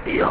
یا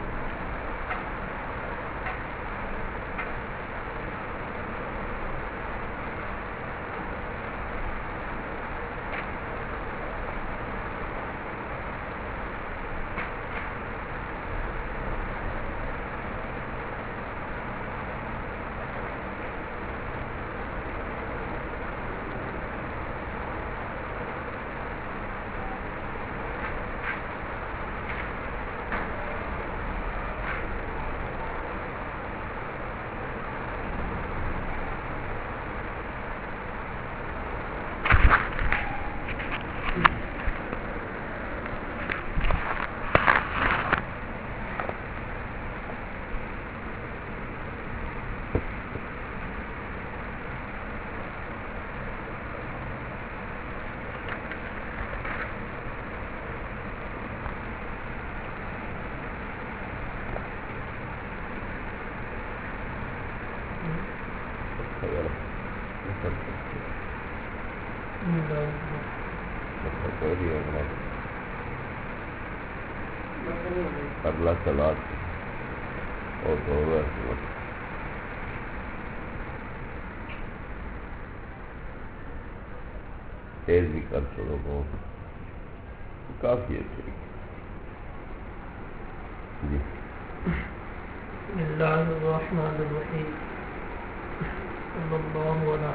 اگلا سلاد اور تیز بھی کر چھوڑو بہت کافی ہے ٹھیک جی بسم اللہ الرحمن الرحیم صلی اللہ علیہ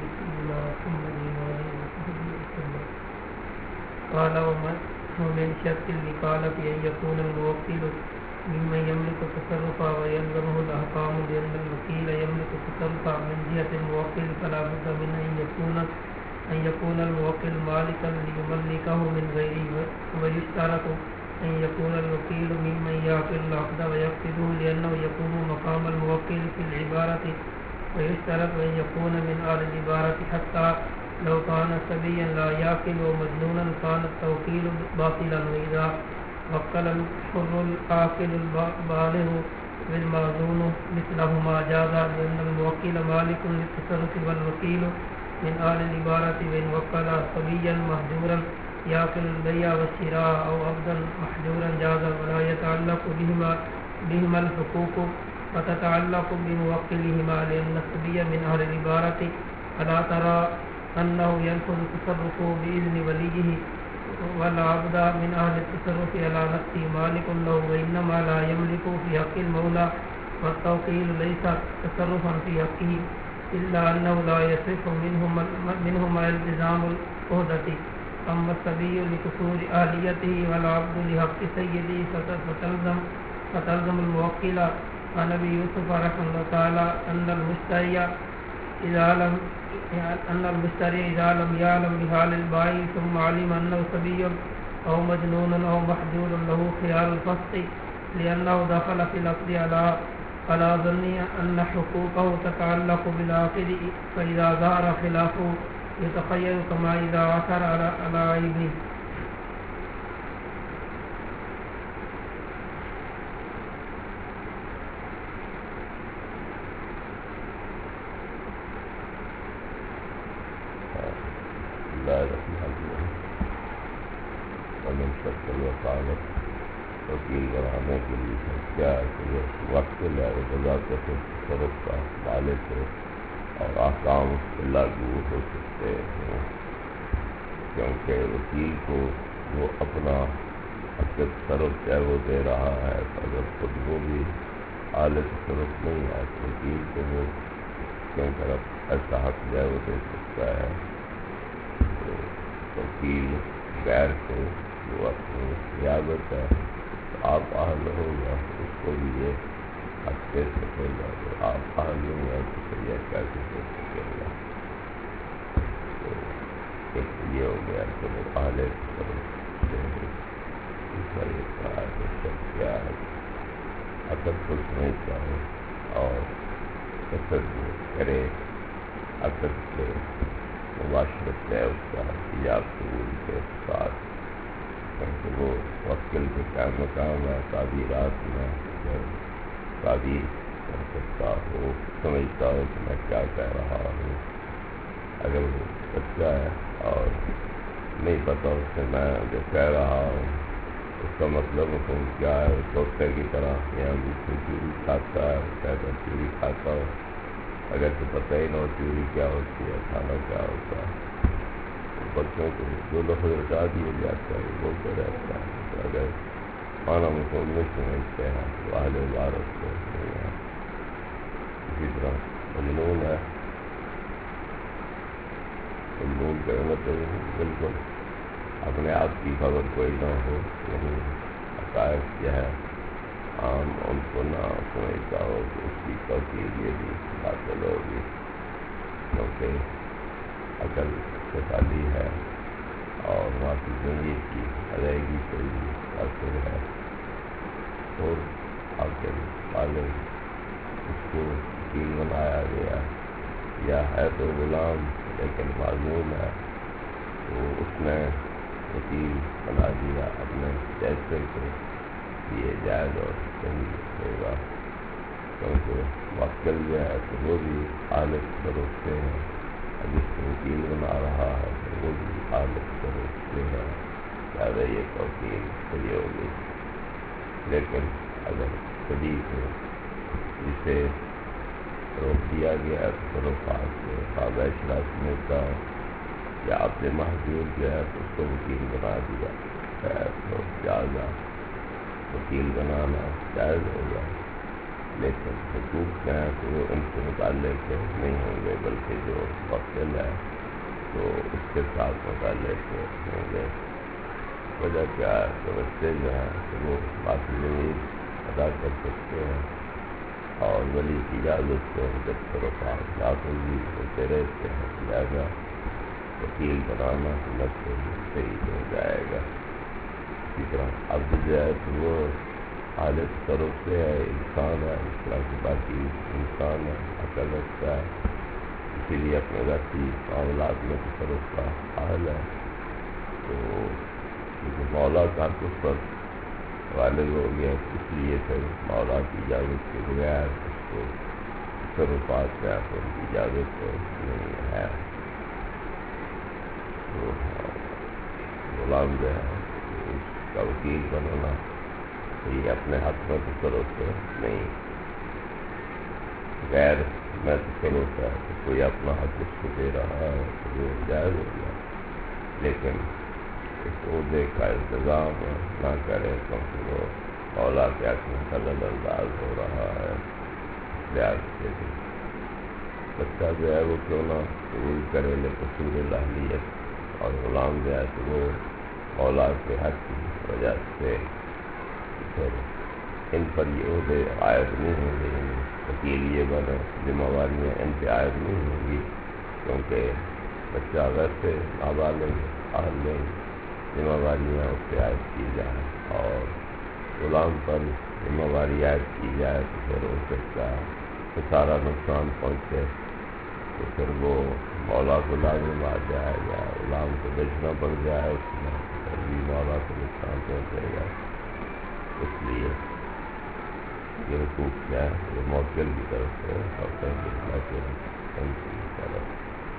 وسلم قال ومن شرط الوكالة أن يكون الموكل ممن يملك تصرفا ويلزمه الأحكام لأن الوكيل يملك تصرفا من جهة الموكل فلا بد من أن يكون الموكل مالكا ليملكه من غيره ويشترط أن يكون الوكيل ممن يعقل العقد ويقصده لأنه يكون مقام الموكل في العبارة ويشترط أن يكون من أهل العبارة حتى لو كان صبيا لا يعقل ومجنونا كان التوكيل باطلا وإذا وكل الحر العاقل البالغ بالمأذون مثلهما جاز لأن الموكل مالك للتصرف والوكيل من أهل العبارة وإن وكل صبيا مهجورا يعقل البيع والشراء أو عبدا محجورا جاز ولا يتعلق بهما الحقوق وتتعلق بموكلهما لأن الصبي من أهل العبارة ألا ترى أنه ينفذ تصرفه بإذن وليه والعبد من أهل التصرف على نفسه مالك له وإنما لا يملك في حق المولى والتوكيل ليس تصرفا في حقه إلا أنه لا يصح منهما التزام العهدة أما الصبي لقصور أهليته والعبد لحق سيده فتلزم الموكل عن أبي يوسف رحمه الله تعالى أن المشتري إذا لم يعلم بحال البائع ثم علم أنه صبي أو مجنون أو محجور له خيار الفسق لأنه دخل في العقد على ظن أن حقوقه تتعلق بالعاقد فإذا ظهر خلافه يتخير كما إذا عثر على عيبه. وکیل بنانے کے لیے کیا ہے کہ یہ وقت ہے وضاحت تصرف کا مالک ہو اور احکام اس پہ لاگو ہو سکتے ہیں کیونکہ وکیل کو وہ اپنا حق تصرف چاہے وہ دے رہا ہے اگر خود وہ بھی اعلی تصرف نہیں ہے تو وکیل کو وہ کیونکہ ایسا حق جو ہے وہ دے سکتا ہے. تو وکیل غیر کو جو اپنی ریاضت ہے آپ اہل ہوگا اس کو بھی یہ حق دے سکے گا. تو آپ اہل نہیں ہیں تو پھر یہ کیسے دے سکے گا. تو ایک یہ ہو گیا کہ وہ اہل دوسرا یہ کہا ہے کہ سب کیا ہے اگر کچھ نہیں چاہے اور تصدیق کرے اگر سے مباشرت ہے اس کا حجاب قبول کے ساتھ کیونکہ وہ وکیل کے کام مقام ہے تعبیرات میں تعبیر کر سکتا ہو سمجھتا ہو کہ میں کیا کہہ رہا ہوں. اگر وہ بچہ ہے اور نہیں پتہ اس سے میں جو کہہ رہا ہوں اس کا مطلب مفہوم کیا ہے؟ توتے کی طرح یہاں بھی چوری کھاتا ہے، کہتا چوری کھاتا ہو، اگر تو پتہ ہی نہ ہو چوری کیا ہوتی ہے، کھانا کیا ہوتا ہے، بچوں کو جو لفظ ہٹا دیا جاتا ہے وہ بولتے رہتا ہے، تو اگر معنی مفہوم نہیں سمجھتے ہیں تو اہل عبارت کو نہیں ہے۔ اسی طرح مجنون ہے، مجنون کا مطلب بالکل اپنے آپ کی خبر کوئی نہ ہو، نہیں حقائق کیا ہے عام ان کو نہ سمجھتا ہو کہ اس کی توقیر یہ بھی باطل ہوگی، کیونکہ عقل سے خالی ہے اور وہاں کی زندگی کی ادائیگی سے بھی اثر ہے، اور عقل والے اس کو وکیل بنایا گیا، یا ہے تو غلام لیکن معذور ہے، تو اس نے وکیل بنا دیا اپنے فیصلے کو، یہ جائز اور صحیح ہوگا، کیونکہ موکل جو ہے تو وہ بھی حالت تصرف سے ہے، جس کو وکیل بنا رہا ہے تو وہ بھی حالت تصرف سے ہے، لہٰذا یہ توکیل صحیح ہوگی۔ لیکن اگر صحیح کو جسے روک دیا گیا تصرفات سے تابع شناسی کا یا اپنے محدود جو ہے تو اس کو وکیل بنا دیا ہے، تو لہٰذا وکیل بنانا جائز ہوگا، لیکن حقوق جو ہیں تو وہ ان سے متعلق نہیں ہوں گے، بلکہ جو موکل ہے تو اس کے ساتھ متعلق ہوں گے۔ وجہ کیا ہے کہ بچے جو ہیں تو وہ باقی ضمیر ادا کر سکتے ہیں، اور ولی کی اجازت سے ان کے تصرفات نافذ بھی ہوتے رہتے ہیں، لہٰذا وکیل بنانا سنت سے ہی صحیح ہو جائے گا۔ اسی طرح عبد جو ہے تو وہ حالت تصرف سے ہے، انسان ہے، اس طرح کی باقی انسان ہے، عقل رکھتا ہے، اسی لیے اپنے ذاتی معاملات میں تصرف کا حال ہے، تو کیونکہ مولا کا حق اس پر غالب ہو گیا، اس لیے پھر مولا کی اجازت کے بغیر اس کو تصرفات میں ان کی اجازت نہیں ہے، تو غلام جو ہے اس کا وکیل بنانا یہ اپنے حق میں تصرف نہیں، غیر میں تصرف ہے تو کوئی اپنا حق اس کو دے رہا ہے تو وہ جائز ہو گیا، لیکن اس عہدے کا انتظام نہ کرے کیونکہ وہ مولا کے حق میں خلل انداز ہو رہا ہے، لحاظ سے بھی بچہ جو ہے وہ کیوں نہ قبول کرے لقصور الاہلیت، اور غلام جو ہے تو وہ مولا کے حق کی وجہ سے پھر ان پر یہ عہدے عائد نہیں ہوں گے، وکیل یہ بنے ذمہ داریاں ان پہ عائد نہیں ہوں گی، کیونکہ بچہ ویسے نابالغ اہل میں ذمہ داریاں اس پہ عائد کی جائیں، اور غلام پر ذمہ داری عائد کی جائے تو پھر ہو سکتا ہے کہ سارا نقصان پہنچے، تو پھر وہ مولا کو لازم آ جائے گا، غلام کو بیچنا پڑ جائے، اس میں پھر بھی مولا کو نقصان پہنچے گا، اس لیے یہ حقوق کیا ہے یہ موکل کی طرف سے ہوتا ہے، لیکن ان کی طرف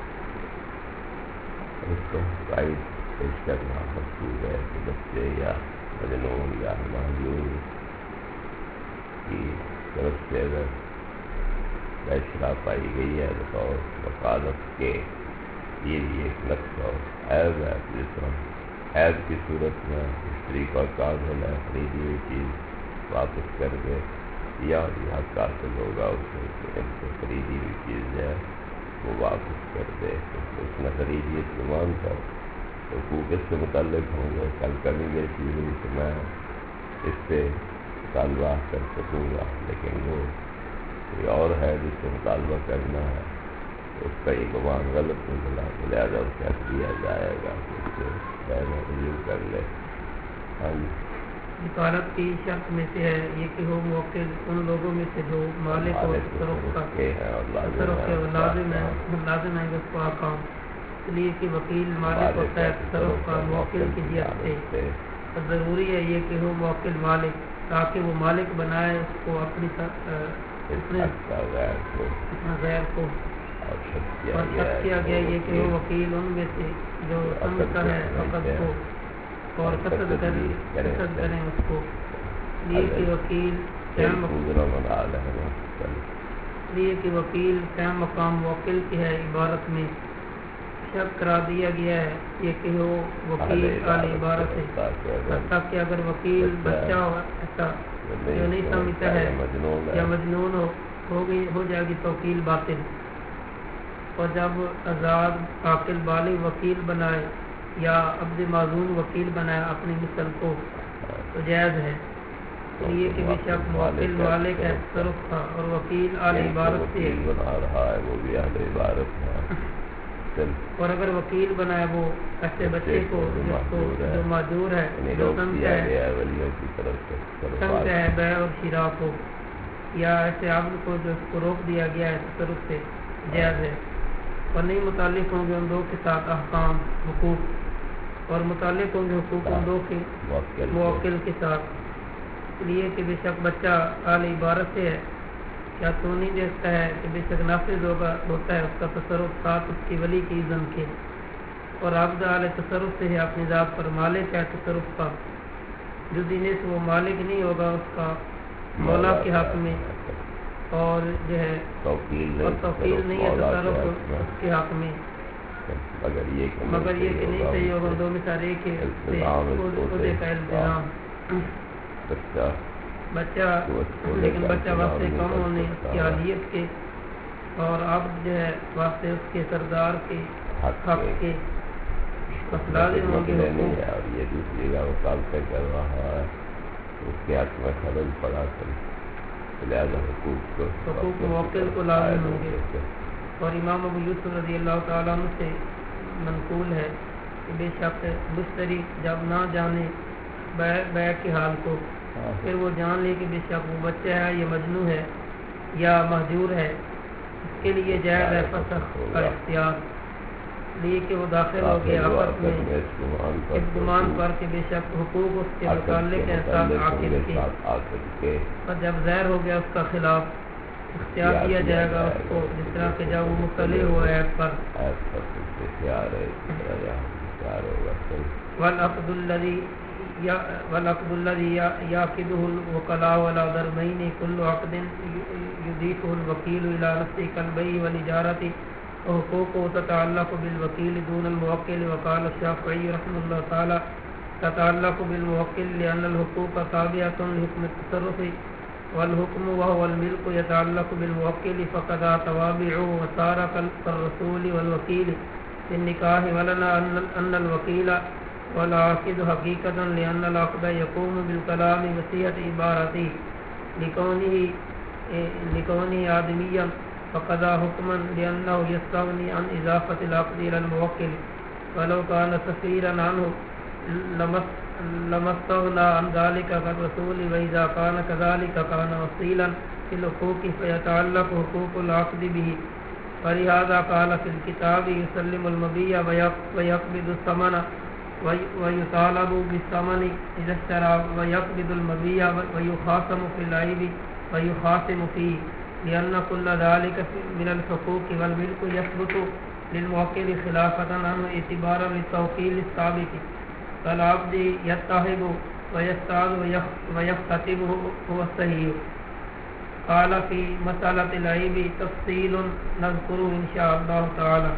اس کو رائٹ پیش کرنا مقصود ہے کہ بچے یا مجنون یا معذور کی طرف سے اگر فیصلہ پائی گئی ہے بطور وکالت کے، یہ بھی ایک نقص اور عیب ہے، جس طرح عیب کی صورت میں مشتری کا قابل ہے خریدی ہوئی چیز واپس کر دے، یا بھی حق حاصل ہوگا اس سے کہ ان سے خریدی ہوئی چیز ہے وہ واپس کر دے، اس نے خریدی اس گمان پر حقوق اس سے متعلق ہوں گے، کل کمی بیچی ہوئی تو میں اس سے مطالبہ کر سکوں گا، لیکن وہ کوئی اور ہے جس سے مطالبہ کرنا ہے تو اس کا یہ گمان غلط نکلا، لہٰذا اس کا دیا جائے گا کہ اس سے پہلے رجوع کر لے۔ ہاں جی، وکالت کی شرط میں سے ہے یہ کہ ہو موکل ان لوگوں میں سے جو مالک اور تصرف کا لازم ہے اس کو احکام، اس لیے کہ وکیل مالک ہوتا ہے تصرف کا موکل کی جہت سے، ضروری ہے یہ کہ ہو موکل مالک تاکہ وہ مالک بنائے اس کو اپنے غیر کو، اور شرط کیا گیا یہ کہ وہ وکیل ان میں سے جو سمجھتا ہے عقد کو اور قصد کریں اس کو، لیے کہ وکیل قائم مقام موکل کی ہے عبارت میں شک کرا دیا گیا ہے یہ کہ وہ وکیل اعلی عبارت ہے، حتیٰ کہ اگر وکیل بچہ ایسا جو نہیں سمجھتا ہے یا مجنون ہو جائے گی توکیل باطل، اور جب آزاد عاقل بالغ وکیل بنائے یا عبد معذور وکیل بنائے اپنی مثل کو تو جائز ہے، یہ کہ بے شک موکل مالک ہے تصرف کا اور وکیل اعلی عبارت سے بنا رہا ہے وہ بھی اہل عبارت ہے، اور اگر وکیل بنائے وہ ایسے بچے کو جس کو جو معذور ہے جو سمجھتا ہے بیع اور شراء کو، یا ایسے عبد کو جو اس کو روک دیا گیا ہے تصرف سے جائز ہے، اور نہیں متعلق ہوں گے ان دو کے ساتھ احکام حقوق، اور متعلق ہوں گے حقوق ان دو کے موکل کے ساتھ، اس لیے کہ بے شک بچہ اعلی عبارت سے ہے، کیا تو نہیں دیکھتا ہے کہ بے شک نافذ ہوتا ہے اس کا تصرف ساتھ اس کی ولی کی اذن کے، اور عبد اعلی تصرف سے ہے اپنی ذات پر مالک ہے تصرف کا، جو دینے سے وہ مالک نہیں ہوگا اس کا مولا کے حق میں، اور جو ہے توکیل نہیں ہے تصرف اس کے حق میں، مگر یہ کہ نہیں صحیح ہوگا دو میں سارے ایک عہدے کا التزام بچہ، لیکن بچہ واسطے کم ہونے اس کی حالیت کے، اور عبد جو ہے واسطے اس کے سردار کے حق کے لازم ہوں گے حقوق، اور یہ دوسری کا مطالبہ کر رہا ہے اس کے حق میں خلل پڑا کر لہٰذا حقوق موکل کو لازم ہوں گے، اور امام ابو یوسف رضی اللہ تعالیٰ عنہ سے منقول ہے کہ بے شک مشتری جب نہ جانے بیع کے حال کو پھر وہ جان لے کہ بے شک وہ بچہ ہے یا مجنون ہے یا مہجور ہے، اس کے لیے جائز ہے فسخ کا اختیار، لیے کہ وہ داخل ہو گیا آپس میں اس گمان پر کہ بے شک حقوق اس کے متعلق ہے ساتھ عاقل کے، اور جب ظاہر ہو گیا اس کا خلاف اختیار دیا جائے گا اس کو، جس طرح کہ جب وہ مطلع ہوا ہے پر والعقد الذي يعقده الوكلاء ولا ضربين كل عقد يضيفه الوكيل الى نفسه كالبيع والإجارة وحقوقه تتعلق بالوكيل دون الموكل، وقال الشافعي رحمه الله تعالى تتعلق بالموكل لأن الحقوق تابعة لحكم التصرف، والحكم وهو الملك يتعلق بالموكل فقد توابعه وصار كالرسول والوكيل في النكاح، ولنا أن الوكيل والعاقد حقيقة لأن العقد يقوم بالكلام وصية عبارته لكونه آدميا، فقضى حكما لأنه يستغني عن إضافة العقد إلى الموكل، ولو كان سفيرا عنه لما استغنى عن ذلك كالرسول، وإذا كان كذلك كان وصيلا في الحقوق فيتعلق حقوق العقد به، ولهذا قال في الكتاب يسلم المبيع ويقبض الثمن ويطالب بالثمن إذا اشترى، ويقبض المبيع ويخاصم في العيب ويخاصم فيه، لأن كل ذلك من الحقوق، والملك يثبت للموكل خلافة عنه اعتبارا للتوكيل الثابت، فالعبد يتهب ويستعد ويختتب هو الصحيح. قال في مسألة العيب تفصيل نذكره إن شاء الله تعالى.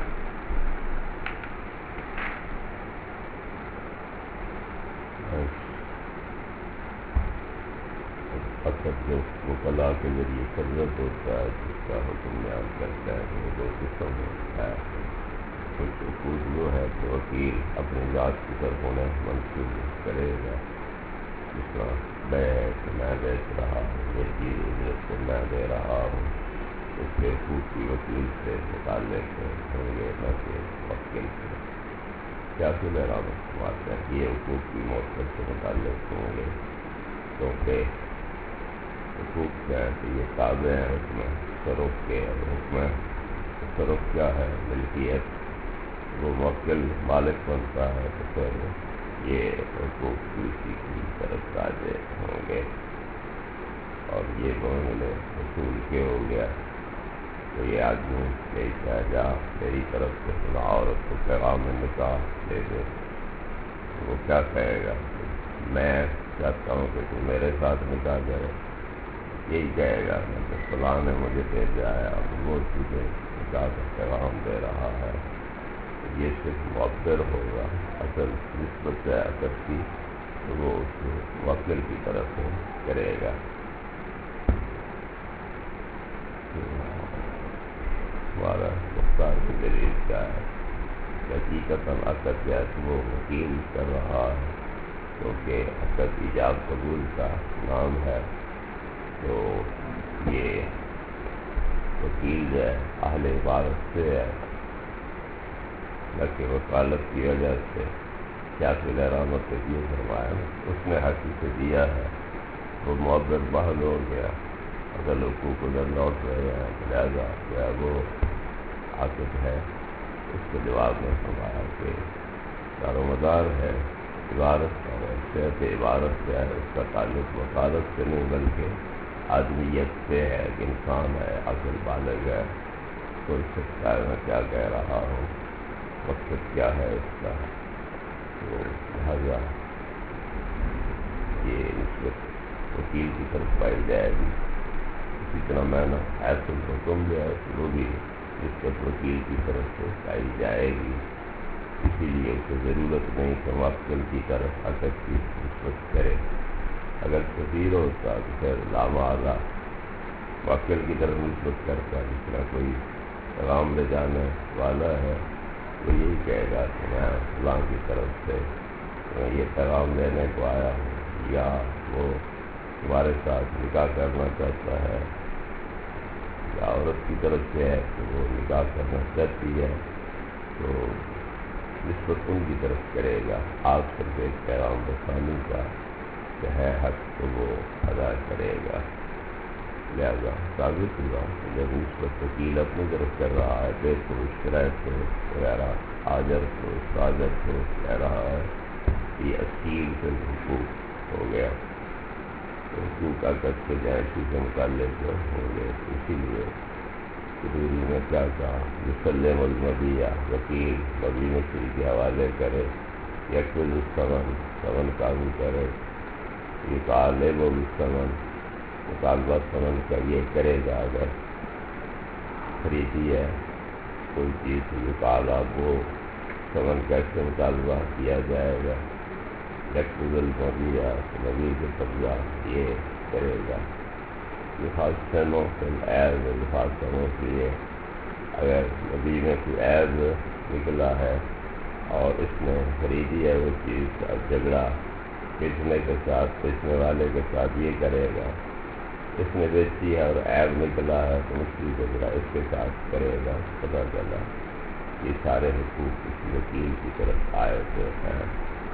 فقط جو وکلا کے ذریعے قرض ہوتا ہے جس کا حکم بیان کرتا ہے وہ دو قسم ہوتا ہے، کچھ حقوق جو ہے تو وکیل اپنی ذات کی طرف انہیں منسوخ کرے گا، جس طرح بیع کہ میں بیچ رہا ہوں یہ چیز اجرت کو میں دے رہا ہوں، اس کے حقوق کی وکیل سے متعلق ہوں گے نہ کہ وکیل سے، کیا کہ میرا مطلب ہے کہ یہ حقوق کی موثر سے متعلق ہوں گے، کیونکہ حقوق کیا ہے کہ یہ تابع ہیں حکم تصرف کے، اور حکم تصرف کیا ہے ملکیت، وہ موکل مالک بنتا ہے تو پھر یہ حقوق دوسری کی طرف راجع ہوں گے، اور یہ معاملے حصول کے ہو گیا تو یہ آدمی یہی جا میری طرف سے عورت کو پیغام نکاح دے دے، وہ کیا کہے گا؟ میں چاہتا ہوں کہ تو میرے ساتھ نکاح کرے، یہی کہے گا کہ فلاں نے مجھے بھیجا ہے اور وہ تجھے نکاح کا پیغام دے رہا ہے. یہ صرف معبر ہوگا. اصل نسبت ہے عقد کی تو وہ اس موکل کی طرف سے کرے گا. ہمارا مختار کی دلیل کیا ہے؟ حقیقت عقد کیا ہے؟ وہ وکیل کر رہا ہے کیونکہ عقد ایجاب قبول کا نام ہے. تو یہ وکیل جو ہے اہل عبارت سے ہے، کہ وکالت کی وجہ سے شافعی رحمۃ اللہ یہ فرمایا اس نے حق سے دیا ہے، وہ معبر بحل ہو گیا. اگر حقوق ادھر لوٹ رہے ہیں لہٰذا کیا وہ عاقب ہے. اس کے جواب میں فرمایا کہ دار و مدار ہے عبارت اور صحت عبارت کیا ہے، اس کا تعلق وکالت سے نہیں بلکہ آدمیت سے ہے. کہ انسان ہے، عقل بالغ ہے، کوئی سکتا ہے میں کیا کہہ رہا ہوں، مقصد کیا ہے اس کا. تو لہٰذا یہ نسبت وکیل کی طرف پائی جائے گی. اسی طرح میں نے حیث الحکم جو ہے وہ بھی نسبت وکیل کی طرف سے پائی جائے گی. اسی لیے اسے ضرورت نہیں کہ موکل کی طرف عقد کی نسبت کرے. اگر کثیر ہوتا تو پھر لامعاذہ موکل کی طرف نسبت کرتا. جس طرح کوئی پیغام لے جانے والا ہے وہ یہی کہے گا کہ میں فلاں کی طرف سے یہ پیغام لینے کو آیا ہوں، یا وہ تمہارے ساتھ نکاح کرنا چاہتا ہے، یا عورت کی طرف سے ہے کہ وہ نکاح کرنا چاہتی ہے، تو نسبت ان کی طرف کرے گا. آپ صرف ایک پیغام رسانی کا جو ہے حق تو وہ ادا کرے گا. لہذا ثابت ہوا کہ جب نسبت وکیل اپنی طرف کر رہا ہے بے کو شرائط ہو وغیرہ آجر کو ساجر کو کہہ رہا ہے، یہ اصیل سے حقوق ہو گیا. تو حقوق عقد سے جائشی سے متعلق ہوں گے. اسی لیے ضروری میں کیا کہا، مسلم المبیہ وکیل مبی مصری کے حوالے کرے، یکل الثمن ثمن قابو کرے. یہ کہا لے وہ الثمن مطالبہ ثمن کا یہ کرے گا. اگر خریدی ہے کوئی چیز یہ کہا وہ ثمن کیسے مطالبہ کیا جائے گا. یکل المبیہ نبی کے قبضہ یہ کرے گا. لفاظوں سے عیب لفاظوں کے لیے اگر نبی میں کوئی عیب نکلا ہے اور اس نے خریدی ہے وہ چیز، اب جھگڑا بیچنے کے ساتھ بیچنے والے کے ساتھ یہ کرے گا. اس نے بیچی ہے اور عیب نکلا ہے تو مشکل جھگڑا اس کے ساتھ کرے گا. پتہ چلا یہ سارے حقوق اس وکیل کی طرف آئے ہوتے ہیں.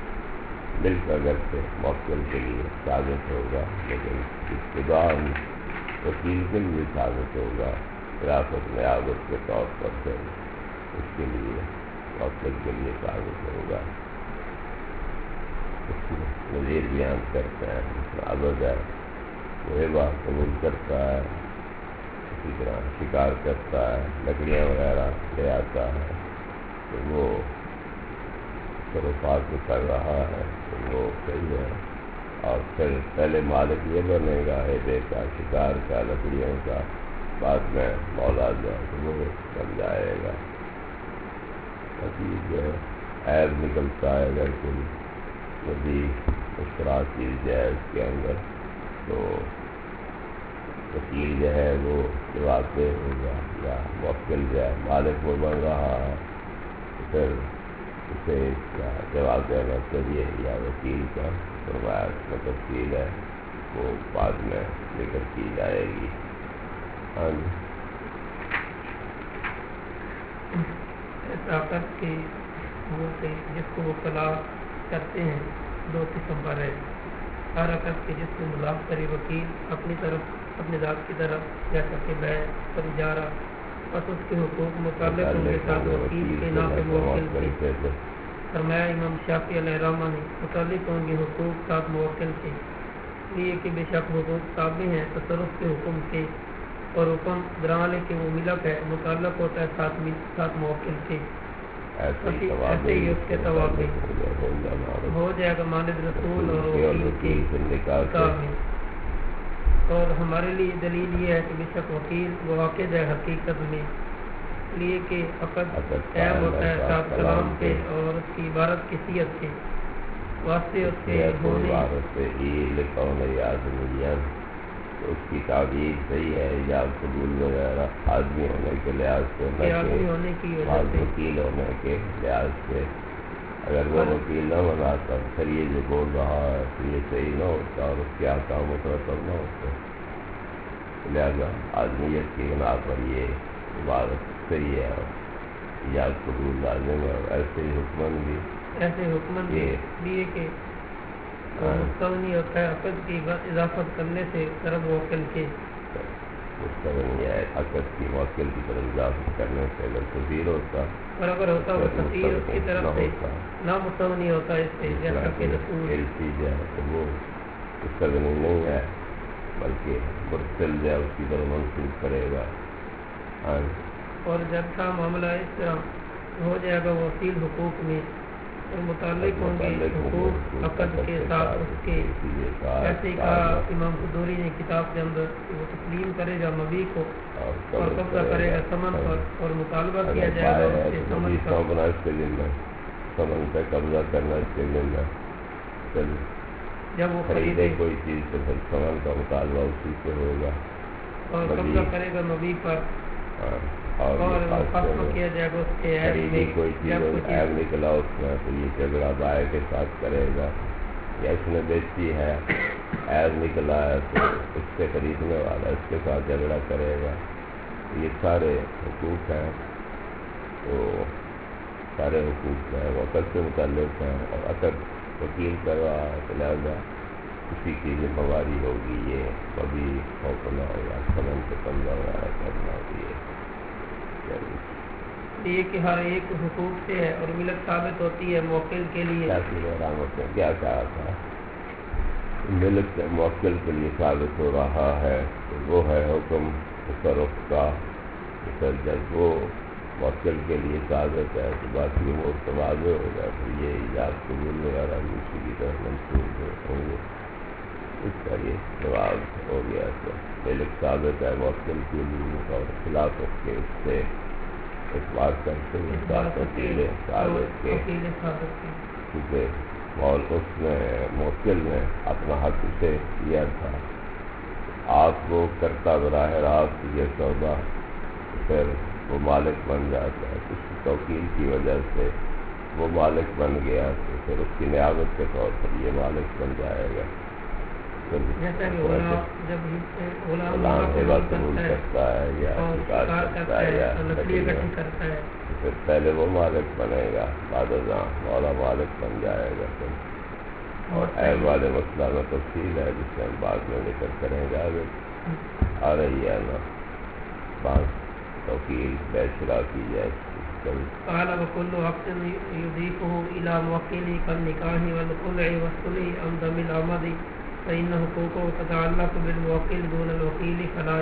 ملک اگر سے موکل کے لیے ثابت ہوگا لیکن اقتدار وکیل کے لیے ثابت ہوگا. ریاست نیابت کے طور پر سے اس کے لیے موکل کے لیے ثابت ہوگا. اس کی مزید بیان کرتے ہیں. اس میں عبد ہے وہ بات قبول کرتا ہے، اسی طرح شکار کرتا ہے، لکڑیاں وغیرہ لے آتا ہے تو وہ تصرفات میں کر رہا ہے تو وہ صحیح ہے. اور پھر پہلے مالک یہ بنے گا ہیبے کا، شکار کا، لکڑیوں کا، بعد میں مولا جو ہے تو وہ بن جائے گا. عجیب جو ہے عیب نکلتا ہے اگر کوئی نبی اشتراک چیز جو ہے اس کے اندر تو وکیل جو ہے وہ جواب دہ ہوگا، یا موکل جو ہے مالک وہ بن رہا ہے تو پھر اسے کیا جواب دینا چاہیے. یا وکیل کا فرمایا اس میں تفصیل ہے وہ بعد میں ذکر کی جائے گی. ہاں جی. طاقت کے وہ سے جس کو وہ طلاق کرتے ہیں دو قسم پر ہے. ہر عقد کے جس میں ملاق کرے وکیل اپنی طرف اپنے ذات کی طرف، جیسا کہ بیع اور اجارہ، بس اس کے حقوق متعلق ہوں گے ساتھ وکیل کے نافع موکل سے. فرمایا امام شافعی علیہ رحمہ نے متعلق ہوں گے حقوق ساتھ موکل سے، یہ کہ بے شک حقوق تابع ہیں تصرف کے حکم سے، اور حکم برحال کے وہ ملک ہے متعلق ہوتا ہے ساتھ موکل سے. ایسے ہی اس کے توابع ہو جائے گا مانند رسول اور وکیل کے نکاح میں۔ اور ہمارے لیے دلیل یہ ہے کہ بے شک وکیل واقع ہے حقیقت میں، اس لیے کہ عقد قائم ہوتا ہے صاحب کلام پہ اور اس کی عبارت کی صیغت کے واسطے اس کے ہونے اس کی تعبیر صحیح ہے یا قبول وغیرہ آدمی ہونے کے لحاظ سے، وکیل ہونے کے لحاظ سے اگر وہ وکیل نہ بناتا پھر یہ جو بول رہا ہے تو یہ صحیح نہ ہوتا اور اس کے احکام مترتب نہ ہوتے، لہذا آدمیت کی بنا پر یہ عبارت صحیح ہے یا قبول لازم ہے۔ ایسے ہی حکمن بھی کہ مستغنی ہوتا ہے عقد کی اضافت کرنے سے طرف موکل کے، مستغنی ہے عقد کی موکل کی طرف اضافت کرنے سے اگر تفسیر ہوتا اور اگر ہوتا وہ تفسیر اس کی طرف سے نہ مستغنی ہوتا اس سے، جیسا کہ رسول چیز ہے تو وہ مستغنی نہیں ہے بلکہ مرسل جو ہے اس کی طرف منسوخ کرے گا۔ اور جب تھا معاملہ اس طرح ہو جائے گا وکیل حقوق میں اور متعلق ہوں گے حقوق عقد کے ساتھ اس کے، ایسے ہی کہا امام قدوری نے کتاب کے اندر وہ تسلیم کرے گا مبی کو اور قبضہ کرے گا ثمن پر اور مطالبہ کیا جائے گا اس کے ثمن پر، ثمن پہ قبضہ کرنا اس کے لیے جب وہ خریدے کوئی چیز تو پھر ثمن کا مطالبہ اسی سے ہوگا اور قبضہ کرے گا مبی پر اور فصل کیا جائے گا اس کے عیب میں، کوئی چیز عیب نکلا اس میں تو یہ جھگڑا بائے کے ساتھ کرے گا، یا اس نے بیچی ہے عیب نکلا ہے تو اس سے خریدنے والا اس کے ساتھ جھگڑا کرے گا۔ یہ سارے حقوق ہیں، تو سارے حقوق ہیں وہ عقد سے متعلق ہیں اور عقد وکیل کر رہا ہے تو لہٰذا اسی کی ذمہ داری ہوگی یہ کبھی ہونا یا ثمن سے قبضہ وغیرہ کرنا ہوگی۔ یہ کہ ہر ایک حقوق سے ہے اور ملک ثابت ہوتی ہے موکل کے لیے، کیا کہا تھا ملک موکل کے لیے ثابت ہو رہا ہے تو وہ ہے حکم تصرف کا، پھر جب وہ موکل کے لیے ثابت ہے تو باقی وہ واضح ہو جائے تو یہ ایجاد قبول وغیرہ اسی کی طرف منسوخ ہوں گے۔ اس کا یہ جواب ہو گیا تو ملک ثابت ہے موکل کے لیے اور خلاف اس کے اس سے اس بات کرتے ہیں وکیل ثابت کے، کیونکہ اور اس نے موکل نے اپنا حق اسے دیا تھا، آپ وہ کرتا براہ راست یہ سودا پھر وہ مالک بن جاتا ہے، اس توکیل کی وجہ سے وہ مالک بن گیا تو پھر اس کی نیابت کے طور پر یہ مالک بن جائے گا۔ جیسا کہ غلام قبول کرتا ہے یا شکار کرتا ہے یا لکڑی اکٹھی کرتا ہے پھر پہلے وہ مالک بنے گا، بعد ازاں مولا مالک بن جائے گا۔ پھر اور عیب والے مسئلہ میں تفصیل ہے جس سے ہم بعد میں ذکر کریں گے، آگے آ رہی ہے نا بات توکیل بے شرا کی جائے۔ قال وكل وقت يضيفه الى موكله كالنكاح والخلع والصلح ام دم العمد فإن حقوقه تتعلق بالموكل دون الوكيل فلا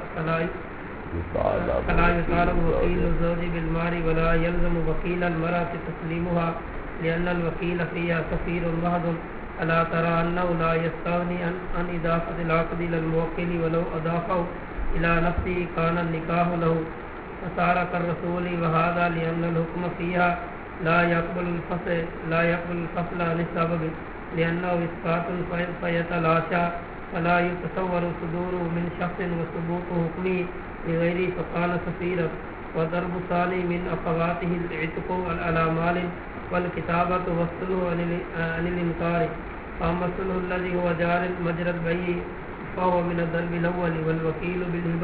يطالب وكيل الزوج بالمال ولا يلزم وكيل المرأة تسليمها لأن الوكيل فيها كفيل محض ألا ترى أنه لا يستغني عن إضافة العقد إلى الموكل ولو أضافه إلى نفسه كان النكاح له فصار كالرسول وهذا لأن الحكم فيها لا يقبل الفصل عن السبب لأنه إسقاط فيتلاشى فلا يتصور صدوره من شخص وثبوت حكمه لغيره فكان سفيرا وضرب ثاني من أخواته العتق على مال والكتابة والصلح عن الإنكار فأما الصلح الذي هو جار مجرى البيع فهو من الضرب الأول والوكيل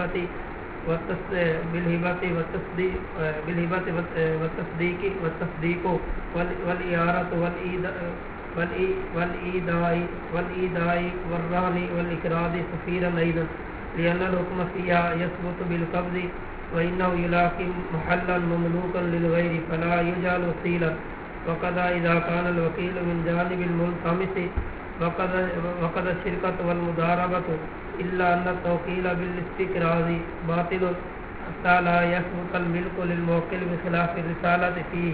والتصديق والإعارة والإيداع والرهن والإكراد سفيرا أيضا لأن الحكم فيها يثبت بالقبض وإنه يلاقي محلا مملوكا للغير فلا يجعل وصيلا وكذا إذا كان الوكيل من جانب الملتمس وقد الشركة والمضاربة إلا أن التوكيل بالاستقراض باطل حتى لا يثبت الملك للموكل بخلاف الرسالة فيه.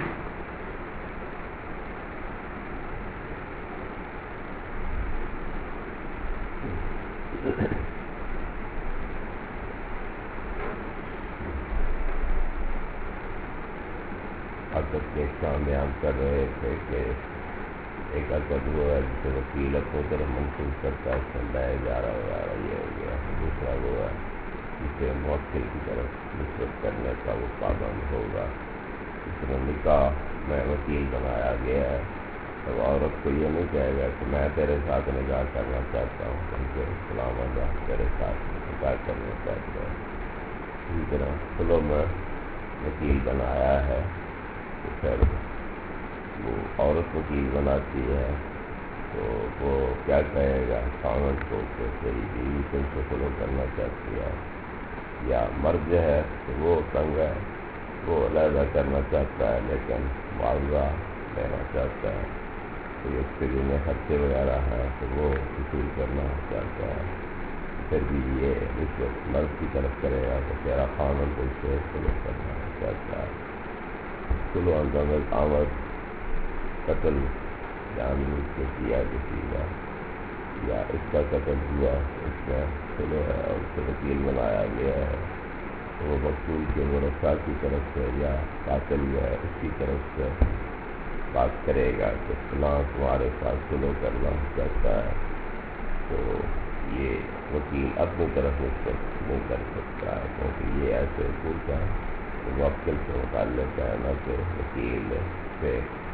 عقد کے اقسام بیان کر رہے تھے کہ ایک عقد وہ ہے جسے وکیل اپنی طرف منسوخ کرتا ہے، اس میں لائے جا رہا یہ ہو گیا. دوسرا وہ ہے جسے موکل کی طرف نسبت کرنے کا وہ پابند ہوگا. اس طرح نکاح میں وکیل بنایا گیا ہے، تو عورت کو یہ نہیں کہے گا کہ میں تیرے ساتھ نکاح کرنا چاہتا ہوں، بلکہ فلاں اللہ تیرے ساتھ نکاح کرنا چاہتا ہے. اسی طرح فلوں میں وکیل بنایا ہے تو پھر وہ عورت وکیل بناتی ہے تو وہ کیا کہے گا خاوند کو کہ تیری بیوی تم سے فلو کرنا چاہتی ہے، یا مرد جو ہے تو وہ تنگ ہے، وہ علیحدہ کرنا چاہتا ہے لیکن معاوضہ لینا چاہتا ہے، تو اس کے لیے خرچے وغیرہ ہیں تو وہ وصول کرنا چاہتا ہے. پھر بھی یہ نسبت مرد کی طرف کرے گا کہ تیرا خاوند تم سے فلو کرنا چاہتا ہے. کلو اندر آمد قتل جان بوجھ کے کیا کسی کا، یا اس کا قتل ہوا اس میں چلو ہے اور اسے وکیل بنایا گیا ہے، تو وہ مقتول کے ورثاء کی طرف سے یا قاتل جو ہے اس کی طرف سے بات کرے گا کہ فلاں تمہارے ساتھ چلو کرنا چاہتا ہے، تو یہ وکیل اپنی طرف نسبت نہیں کر سکتا ہے کیونکہ یہ ایسے حقوق ہے موکل سے متعلق ہے نہ کہ وکیل سے.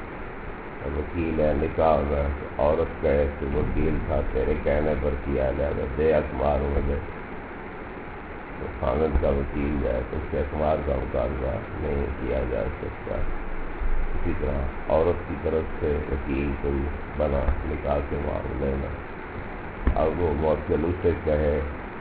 وکیل ہے نکاح میں تو عورت کہے کہ وکیل تھا تیرے کہنے پر کیا لہذا دے اخبار مجھے، تو خاوند کا وکیل ہے تو اس کے اخبار کا مطالبہ نہیں کیا جا سکتا. اسی طرح عورت کی طرف سے وکیل کوئی بنا نکاح کے معاملے میں، اب وہ موکل اسے کہے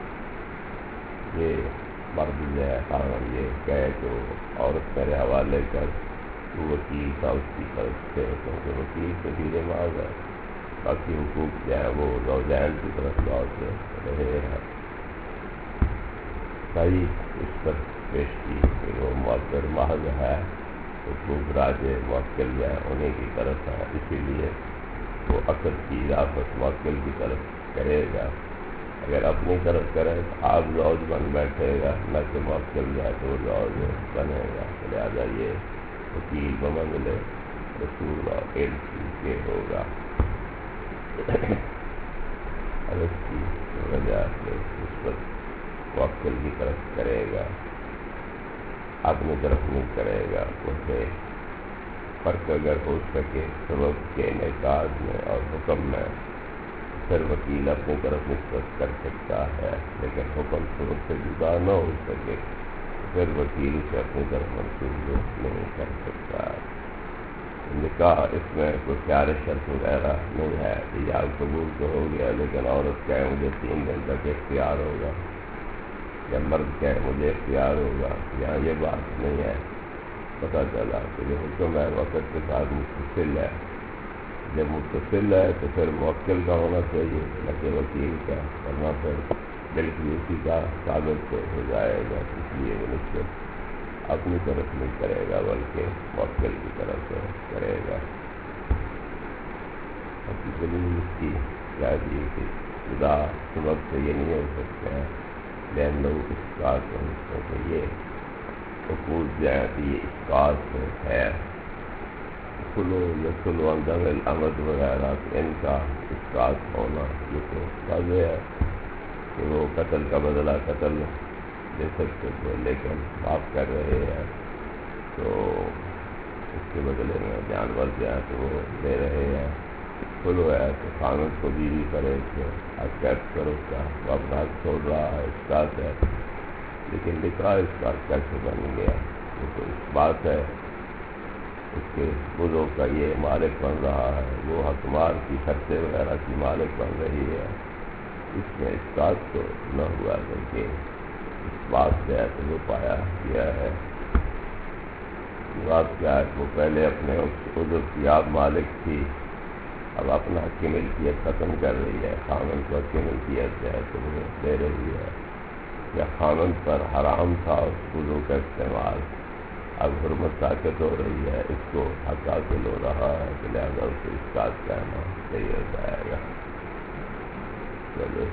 یہ مرد جو ہے خاوند یہ کہے کہ عورت میرے حوالے کر، وہ وکیل کا اس کی طرف سے، کیونکہ وکیل سے سیدھے معاذ ہے، باقی حقوق جو ہے وہ زوجین کی طرف لوٹ رہے ہیں. صحیح اس پر پیش کی کہ وہ مؤثر محض ہے، حقوق راج موکل جو ہے انہیں کی طرف ہے، اسی لیے وہ عقد کی اضافت موکل کی طرف کرے گا. اگر اپنی طرف کرے تو آپ زوج بن بیٹھے گا، نہ کہ موکل جائے تو زوج بنے گا. لہٰذا یہ وکیل بمنزلِ رسول اور علم کے ہوگا. عرض کی وجہ سے نسبت موکل کی طرف کرے گا، اپنی طرف نہیں کرے گا. اسے فرق اگر ہو سکے سبب کے انعقاد میں اور حکم میں پھر وکیل اپنی طرف نسبت کر سکتا ہے، لیکن حکم سبب سے جدا نہ ہو سکے پھر وکیل سے اپنی طرف منسوخ نہیں کر سکتا. نکاح اس میں کوئی پیار شرط وغیرہ نہیں ہے، ایجاب قبول تو ہو گیا لیکن عورت کہے مجھے 3 دن تک اختیار ہوگا یا مرد کہے مجھے اختیار ہوگا، یہاں یہ بات نہیں ہے. پتہ چلا کہ یہ حکم ہے وقت کے ساتھ متصل ہے، جب متصل ہے تو پھر موکل کا ہونا چاہیے نہ کہ وکیل کا، ورنہ پھر بالکل اسی کا ثابت ہو جائے گا. اس لیے وہ نسبت اپنی طرف نہیں کرے گا بلکہ موکل کی طرف سے کرے گا. اپنی دلیل اس کی کیا دی کہ خدا سبب سے یہ نہیں ہو سکتے ہیں لین لوگ اسقاط کیونکہ یہ حقوق جاتی یہ اسقاط ہے. کلو یا کلو اندر الامد وغیرہ ان کا اسقاط ہونا یہ تو واضح ہے کہ وہ قتل کا بدلہ قتل دے سکتے تھے لیکن معاف کر رہے ہیں تو اس کے بدلے میں جانور جو ہے تو وہ دے رہے ہیں. کلو ہے تو خاوند کو بیوی کرے کہ کیس کرو کا وہ اپنا حق چھوڑ رہا ہے، اسقاط ہے. لیکن نکاح اسقاط کیسے بن گیا؟ وہ تو اس بات ہے اس کے بزرگ کا یہ مالک بن رہا ہے، وہ حکمار کی خرچے وغیرہ کی مالک بن رہی ہے. اس میں اسقاط تو نہ ہوا بلکہ اس بات سے وہ پایا گیا ہے. بات کیا ہے وہ پہلے اپنے بزرگ کی آپ مالک تھی، اب اپنا حق ملکیت ختم کر رہی ہے، خاوند کو حق ملکیت ہے تو وہ دے رہی ہے. یا خاوند پر حرام تھا اس وضو کا استعمال، اب حرمت ثابت ہو رہی ہے، اس کو حق حاصل ہو رہا ہے، تو لہٰذا اسے اس کا کہنا صحیح ہو جائے گا۔ چلو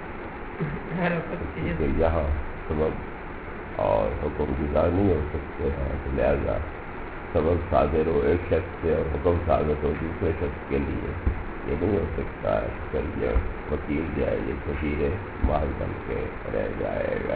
کیونکہ یہاں سبب اور حکم جدا نہیں ہو سکتے ہیں، تو لہٰذا سبب صادر ہو ایک شخص سے اور حکم ثابت ہو دوسرے شخص کے لیے، یہ نہیں ہو سکتا ہے۔ پھر یہ وکیل جو ہے یہ کثیر مال بن کے رہ جائے گا۔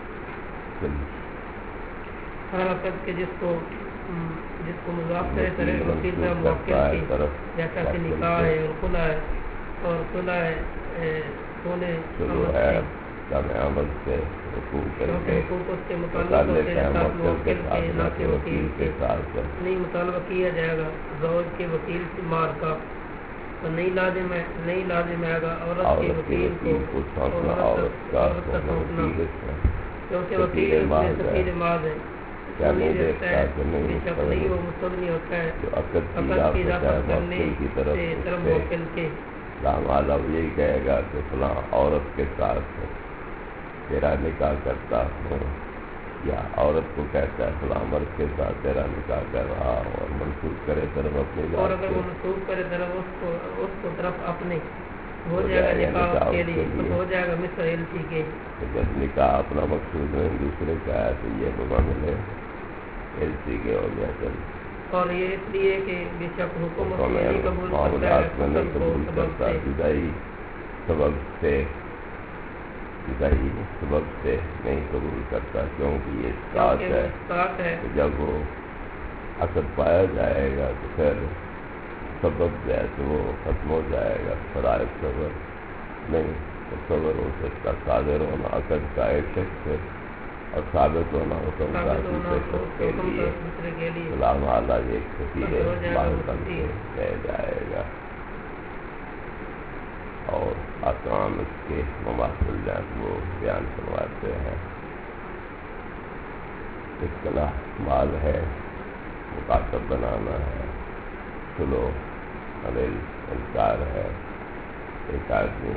ہر وقت کے جس کو مضاف کرے وکیل کا موکل کی، جیسا کہ نکاح ہے اور خلا ہے، اور خلا ہے سونے ہے کم عمل سے حقوق کر کے متعلق ہے موکل کے ساتھ نہ کہ وکیل کے ساتھ نہیں مطالبہ کیا جائے گا زوج کے وکیل سے مار کا، تو نہیں لازم ہے گا عورت کے وکیل کو سونپنا، عورت کا سونپنا، کیونکہ وکیل سفیر ماض ہے، کیا نہیں دیکھتا کہ نہیں وہ مستغنی ہوتا ہے جو عقد کی اضافت کرنے کی طرف موکل کے۔ اسلام والا یہی کہے گا کہ فلاں عورت کے ساتھ تیرا نکاح کرتا ہوں، یا عورت کو کہتا ہے فلاں مرد کے ساتھ تیرا نکاح کر رہا ہوں، اور منسوخ کرے طرف اپنی ذات، اور اگر وہ منسوخ کرے طرف اس کو طرف اپنے ہو جائے گا نکاح کے لیے، ہو جائے گا مثل ایلچی کے۔ جب نکاح اپنا مقصود میں دوسرے کا ہے تو یہ بمانگلے ایلچی کے ہو گیا۔ چل اور یہ اس لیے کہ بے شک حکم قبول معاملات میں نہیں قبول کرتا، جدائی سبب سے نہیں قبول کرتا، کیونکہ یہ اسقاط ہے کہ جب وہ عقد پایا جائے گا تو پھر سبب جو ہے تو وہ ختم ہو جائے گا، فرائض سبب نہیں تصور ہو سکتا۔ صادر ہونا عقد کا ایک شخص سے اور ثابت ہونا حکم کا دوسرے شخص کے لیے، غلام اعلیٰ یہ کثیر مال بن کے رہ جائے گا، اور احکام اس کے مماثل جان وہ بیان کرواتے ہیں۔ اصطلاح مال ہے، مکاتب بنانا ہے، سلو عمل انکار ہے۔ ایک آدمی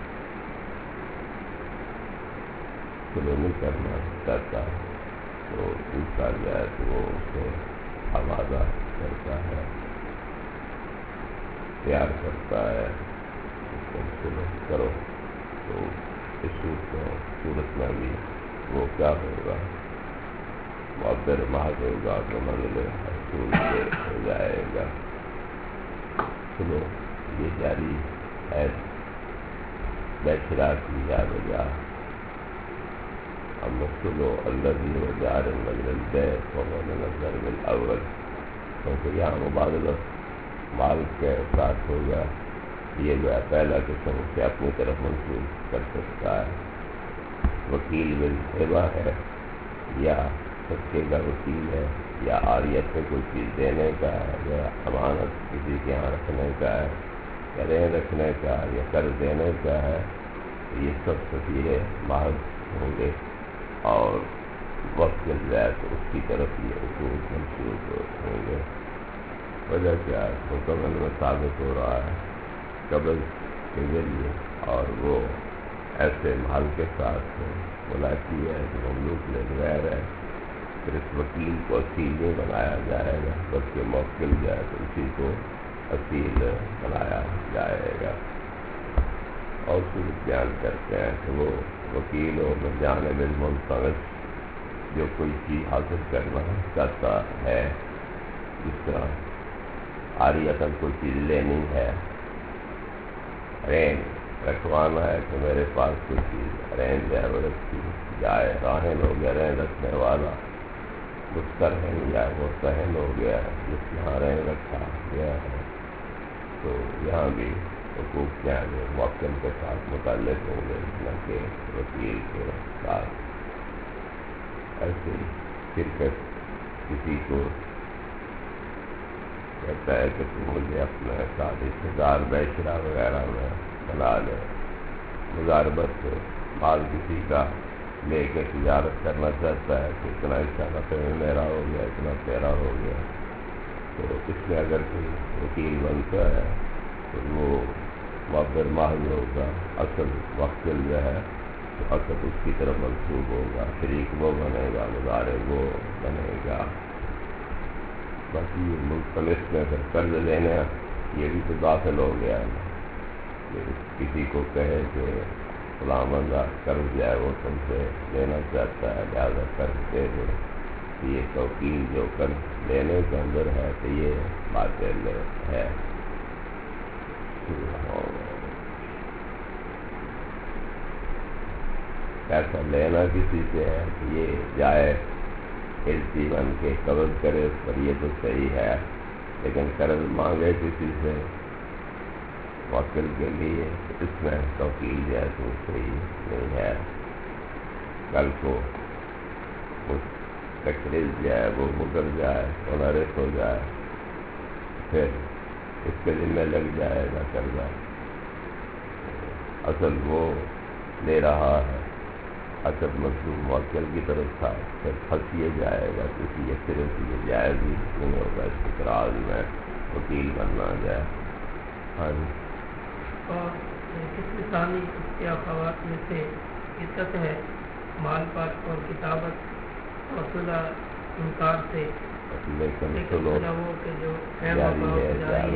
سلو نہیں کرنا چاہتا تو دوسرا جو ہے تو وہ اسے آمادہ کرتا ہے، تیار کرتا ہے اس کو سلو کرو، تو اس صورت میں بھی وہ کیا ہوگا، معبر محض ہوگا تو منزل حصول سے ہو جائے گا۔ سلو یہ جاری ہے بیشرا کی یا بجا سلو الذی و جار مجرى البيع وهو من الضرب الاول، کیونکہ یہاں مبادلت مال کے ساتھ ہوگا، یہ جو ہے پہلا قسم سے اپنی طرف منسوخ کر سکتا ہے۔ وکیل بالہبہ ہے، یا صدقے کا وکیل ہے، یا عاریت میں کوئی چیز دینے کا ہے، یا امانت کسی کے یہاں رکھنے کا ہے، یا رہن رکھنے کا، یا قرض دینے کا ہے، یہ سب سفیر محض ہوں گے، اور وقت مل جائے تو اس کی طرف یہ حقوق منسوخ ہوں گے۔ وجہ کیا ہے، مکمل میں ثابت ہو رہا ہے قبض کے ذریعے، اور وہ ایسے مال کے ساتھ ملاقی ہے جو مملوک للغیر ہے، پھر اس وکیل کو اصیل نہیں بنایا جائے گا، بلکہ موکل جائے تو اسی کو اصیل بنایا جائے گا۔ اور صورت بیان کرتے ہیں کہ وہ وکیل اور بجانب المنصرف جو کوئی چیز حاصل کرنا چاہتا ہے، جس طرح عاریتاً کوئی چیز لینی ہے، رین رکھوانا ہے کہ میرے پاس کوئی چیز رین ہے وہ رکھی جائے، راہن ہو گیا رین رکھنے والا، مسترہن یا مرتہن ہو گیا جس یہاں رین رکھا گیا ہے، تو یہاں بھی حقوق کیا ہے موکل کے ساتھ متعلق ہوں گے، نہ کہ وکیل کے ساتھ۔ ایسے شرکت کسی کو کہتا ہے کہ تم مجھے اپنے ساتھ رشتے دار بیشرا وغیرہ میں بنا لے، مزاربت مال کسی کا لے کے تجارت کرنا چاہتا ہے کہ اتنا حصہ نفع میں میرا ہو گیا، اتنا تیرا ہو گیا، تو اس میں اگر کوئی وکیل بنتا ہے تو وہ معبر محض ہوگا، اصل وکیل جو ہے عقد اس کی طرف منسوب ہوگا، شریک وہ بنے گا، مضارع وہ بنے گا. باقی یہ ملتمس میں پھر قرض لینا یہ بھی تو داخل ہو گیا ہے نا، کہ کسی کو کہے کہ فلاں بندہ قرض جو ہے وہ تم سے لینا چاہتا ہے، لہٰذا قرض دے دو. یہ توکیل جو قرض لینے کے اندر ہے تو یہ باطل ہے. ایسا لینا کسی سے ہے کہ یہ جائے علتی بن کے قبض کرے اس پر، یہ تو صحیح ہے، لیکن قرض مانگے کسی سے موکل کے لیے اس میں توکیل جو ہے تو صحیح نہیں ہے. کل کو قرض جو ہے وہ مکر جائے، منحرف ہو جائے، پھر اس کے ذمہ لگ جائے گا قرضہ. اصل وہ لے رہا ہے، اصل مطلوب موکل کی طرف تھا، پھر پھنس یہ جائے گا کسی یہ صرف یہ جائز ہی نہیں ہوگا اس اقراض میں وکیل بننا جائے. ہاں جی. اور کس لسانی اختلافات میں سے عزت ہے مال پر اور کتابت اور صلح انکار سے، لیکن چلو وہ کہ جو جاری ہے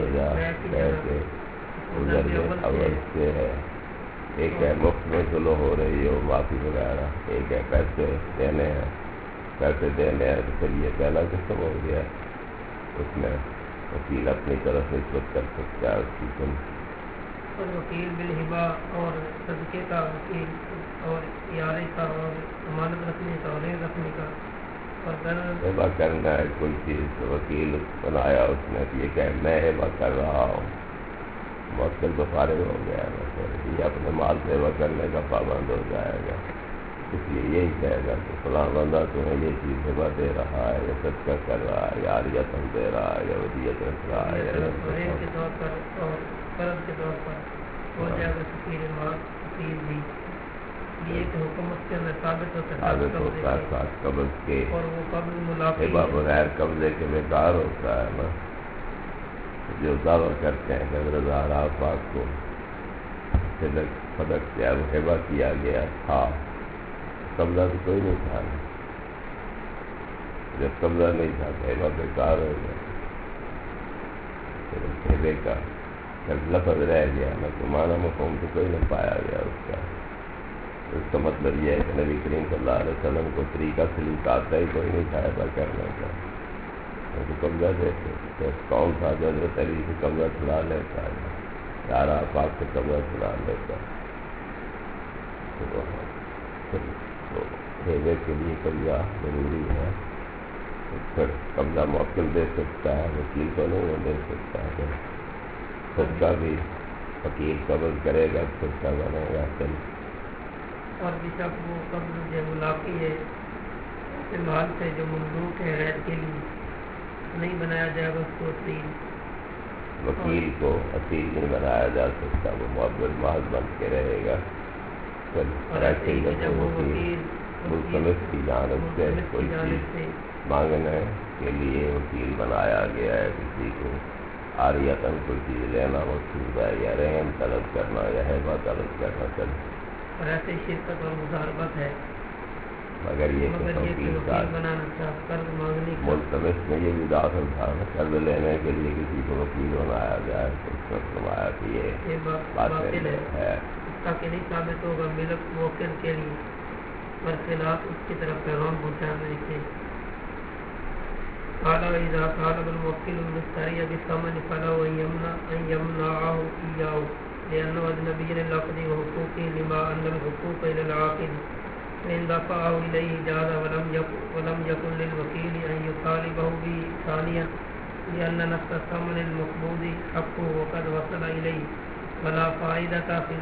اول سے ہے. ایک ہے مفت میں چلو ہو رہی ہو معافی وغیرہ، ایک ہے پیسے دینے ہیں، پیسے دینے ہیں تو پھر یہ پہلا قسم ہو گیا، اس میں وکیل اپنی طرف نسبت کر سکتا ہے اس کی تم. اور وکیل بالہبا اور صدقے کا وکیل اور اعارے کا اور ضمانت رکھنے کا اور رہن رکھنے کا اور ہبا کرنا ہے کوئی چیز تو وکیل بنایا اس نے یہ کہ میں ہبا کر رہا ہوں، موکل تو فارغ ہو گیا ہے، یہ اپنے مال سے ہبا کرنے کا پابند ہو جائے گا. اس لیے یہی کہے گا کہ فلاں بندہ تمہیں یہ چیز ہبا دے رہا ہے یا صدقہ کر رہا ہے یا عاریت دے رہا ہے یا ودیت رکھ رہا ہے رہن کے طور پر اور قرض کے طور پر ہو جائے گا شکیل مال شکیل بھی یہ کہ حکومت کے اندر ثابت ہوتا ہے ساتھ قبض کے، اور وہ قبض ملاقات ہبا بغیر قبضے کے بیکار ہوتا ہے نا. جو دعویٰ کرتے ہیں کہ حضرت زہرا پاک کو صدق کیا وہ ہبا کیا گیا تھا، قبضہ تو کوئی نہیں تھا، جب قبضہ نہیں تھا تو ہبا بیکار ہو گیا. ہبے کا جب لفظ رہ گیا نہ تو معنی مفہوم تو کوئی نہیں پایا گیا اس کا. اس کا مطلب یہ ہے کہ نبی کریم صلی اللہ علیہ وسلم کو طریقہ سلیقہ آتا ہی کوئی نہیں تھا ہبا کرنے کا، تو قبضہ دیتے تو کون تھا جو حضرت علی سے قبضہ چھڑا لیتا ہے، زہرا پاک سے قبضہ چھڑا لیتا ہے. تو ہیبے کے لیے قبضہ ضروری ہے. پھر قبضہ موکل دے سکتا ہے، وکیل تو نہیں دے سکتا ہے. صدقہ بھی وکیل قبض کرے گا، صدقہ بنے گا. پھر اور بھی سب وہ قبض جو ملاقی ہے استعمال سے جو مملوک ہے غیر کے لیے نہیں بنایا جائے گا اس کو اصیل. وکیل کو اصیل نہیں بنایا جا سکتا، وہ معبر محض بن کے رہے گا. پھر ایسے ہی جب وہ وکیل ملتمس کی جانب سے کوئی چیز مانگنے کے لیے وکیل بنایا گیا ہے، کسی کو عاریتاً کوئی چیز لینا مقصود ہے یا رہن طلب کرنا یا ہبہ طلب کرنا چل، اور ایسے شرکت اور مضاربت ہے. مگر یہ کہ توکیل کا ملتمس میں یہ بھی داخل تھا قرض لینے کے لیے کسی کو وکیل بنایا جائے تو اس میں فرمایا کہ یہ باطل ہے. تاکہ نہیں ثابت ہوگا ملک موکل کے لیے برخلاف اس کی طرف پیغام پہنچانے کے. قال اذا طالب الموکل المشتری بالثمن فله ان يمنعه اياه لانه اجنبي للعقد وحقوقه لما ان الحقوق الى العاقد فإن دفعه إليه جاز ولم يكن للوكيل أن يطالبه به ثانيا لأن نفس الثمن المقبوض حقه وقد وصل إليه ولا فائدة في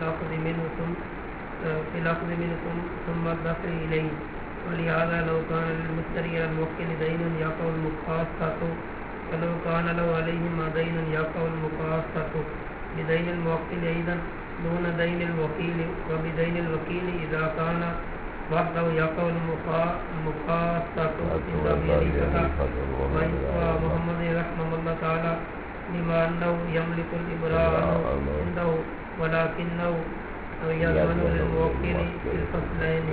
الأخذ منكم ثم الدفع إليه. ولهذا لو كان للمشتري الموكل دين يقع المقاصة ولو كان له عليهما دين يقع المقاصة بدين الموكل أيضا دون دين الوكيل وبدين الوكيل إذا كان وحده يقع المقاصة عند أبي حنيفة ومحمد رحمه الله تعالى لما أنه يملك الإبراء عنده ولكنه اور یضمن للموکل فی الفصلین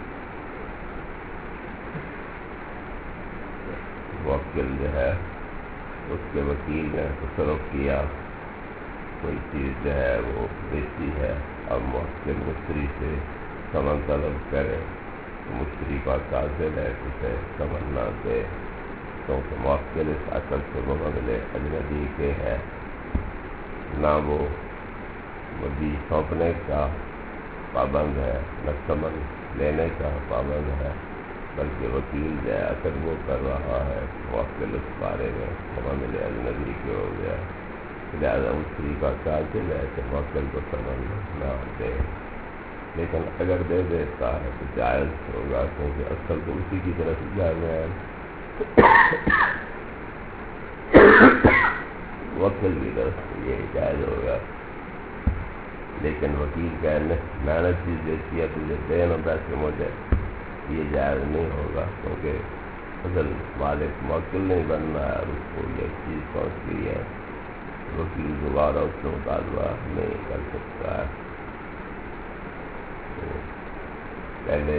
موکل جو ہے اس کے وکیل نے تصرف کیا، کوئی چیز جو ہے وہ بیچی ہے، اب موکل مشتری سے ثمن طلب کرے تو مشتری کا قاصد ہے کہ اسے ثمن نہ دے، کیونکہ موکل اس عقد سے بمثل اجنبی کے ہے، نہ وہ مدی سونپنے کا پابند ہے نہ ثمن لینے کا پابند ہے، بلکہ وکیل جو ہے عقد وہ کر رہا ہے، موکل اس بارے میں بمثل اجنبی کے ہو گیا، لہٰذا مشتری کا قاصد ہے کہ موکل کو ثمن نہ دے، لیکن اگر دے دیتا ہے تو جائز ہوگا، کیونکہ اصل تو اسی کی طرف جائز ہے، موکل کی طرف یہ جائز ہوگا، لیکن وکیل کہنے میں نے چیز دیتی ہے تجھے دینا پیسے مجھے، یہ جائز نہیں ہوگا، کیونکہ اصل مالک موکل نہیں بننا ہے، اور اس کو یہ چیز پہنچ گئی ہے، وکیل دوبارہ اس سے مطالبہ نہیں کر سکتا ہے۔ تو پہلے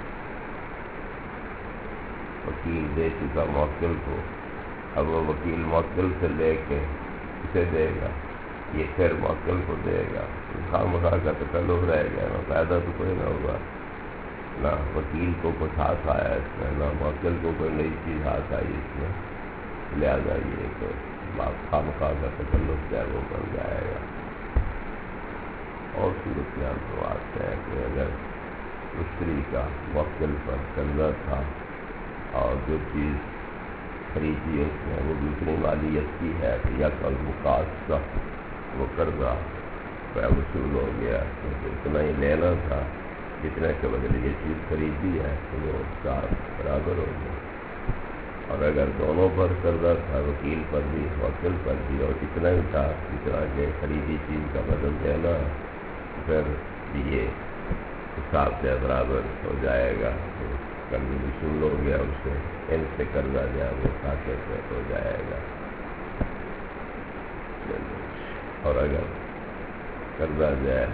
وکیل دے چکا موکل کو، اب وہ وکیل موکل سے لے کے اسے دے گا، یہ پھر موکل کو دے گا، خواہ کا تکلف رہ گیا، نہ فائدہ تو کوئی نہ ہوگا، نہ وکیل کو کچھ ہاتھ آیا اس میں، نہ موکل کو کوئی نئی چیز ہاتھ آئی اس میں، لہٰذا یہ کہ خواہ کا تکلف جو ہے وہ بن جائے گا۔ اور صورتحال تو آتے ہیں کہ اگر مشتری کا موکل پر قرضہ تھا اور جو چیز خریدی اس نے وہ دوسری مالیت کی ہے تو یا کل مقاص کا وہ قرضہ وصول ہو گیا، کیونکہ اتنا ہی لینا تھا جتنے کے بدلے یہ چیز خریدی ہے تو وہ ساتھ برابر ہو گیا، اور اگر دونوں پر قرضہ تھا، وکیل پر بھی موکل پر بھی، اور اتنا ہی تھا جتنا کہ خریدی چیز کا بدل دینا، پھر یہ حساب سے برابر ہو جائے گا، تو قرض وصول ہو گیا، اس سے ان سے قرضہ جو ہے وہ خاطر سے ہو جائے گا۔ اور اگر قرضہ جو ہے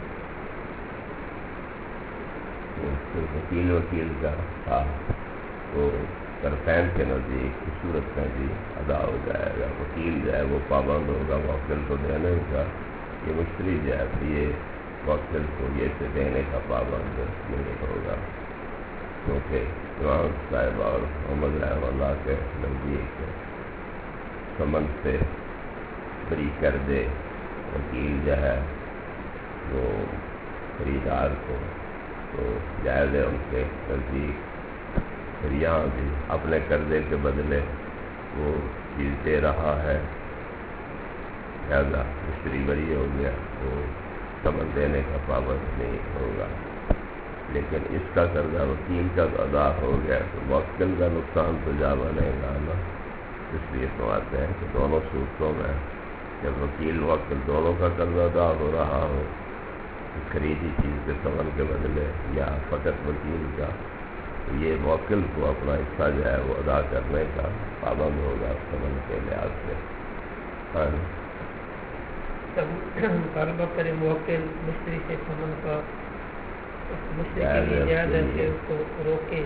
وکیل کا تھا وہ طرفین کے نزدیک اس صورت میں بھی ادا ہو جائے گا، وکیل جو ہے وہ پابند ہوگا موکل کو دینے کا، یہ مشتری جو ہے یہ موکل کو یہ سے دینے کا پابند نہیں ہوگا، کیونکہ امام صاحب اور محمد رحمہ اللہ کے نزدیک ثمن سے بری کر دے وکیل جو ہے وہ خریدار کو، تو جائز ہے ان کے نزدیک، پھر یہاں بھی اپنے قرضے کے بدلے وہ چیز دے رہا ہے، لہذا مشتری بری ہو گیا تو ثمن دینے کا پابند نہیں ہوگا، لیکن اس کا قرضہ وکیل کا ادا ہو گیا تو موکل کا نقصان تو جا بنے گا نا، اس لیے سمجھتے ہیں کہ دونوں صورتوں میں جب وکیل موکل دونوں کا قرضہ ادا ہو رہا ہو، خریدی چیز کے ثمن کے بدلے یا فقط وکیل کا، تو یہ موکل کو اپنا حصہ جو ہے وہ ادا کرنے کا پابند ہوگا ثمن کے لحاظ سے۔ مطالبہ کرے موکل مشتری سے ثمن کا، مشتری کے لیے جائز ہے کہ اس کو روکے،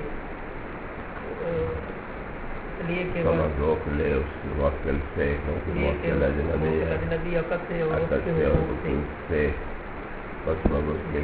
لیے کہ ثمن روک لے اس موکل سے، کیونکہ موکل اجنبی عقد سے اور حقوق سے بس مبس کے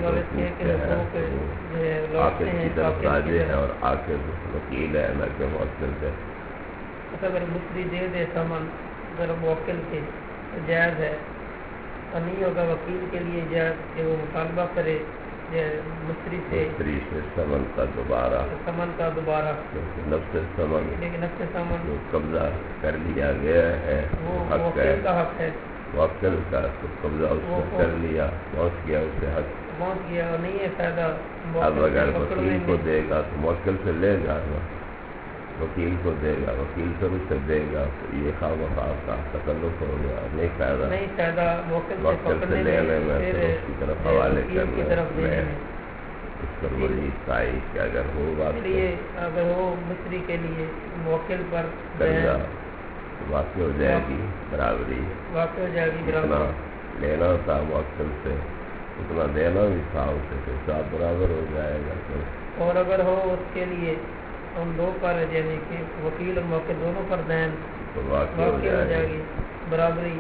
آخر کی طرف راجع ہے اور آخر وکیل ہے نہ کہ موکل ہے۔ اگر مشتری دے دے ثمن اگر موکل کے جائز ہے، اور نہیں ہوگا وکیل کے لیے جائز کہ وہ مطالبہ کرے مشتری سے ثمن کا دوبارہ، نفس ثمن جو قبضہ کر لیا گیا ہے وہ حق ہے، موکل کا تو قبضہ اس نے کر لیا، پہنچ گیا اسے حق، پہنچ گیا اور نہیں ہے فائدہ۔ اب اگر وکیل کو دے گا تو موکل سے لے گا نا، وکیل کو دے گا، وکیل سے اس سے دے گا تو یہ خواہ کا تکلف ہو گیا، نہیں فائدہ موکل سے لینے میں پھر اس کی طرف حوالے کرنے میں اس پر بڑی سائی کہ اگر ہو بات اگر ہو مشتری کے لیے موکل پر قرضہ واقع ہو جائے گی برابری، جتنا لینا تھا موکل سے اتنا دینا بھی تھا اسے تو حساب برابر ہو جائے گا. اور اگر ہو اس کے لیے ہم دو پر یعنی کہ وکیل اور موکل دونوں پر دین تو واقع ہو جائے گی برابری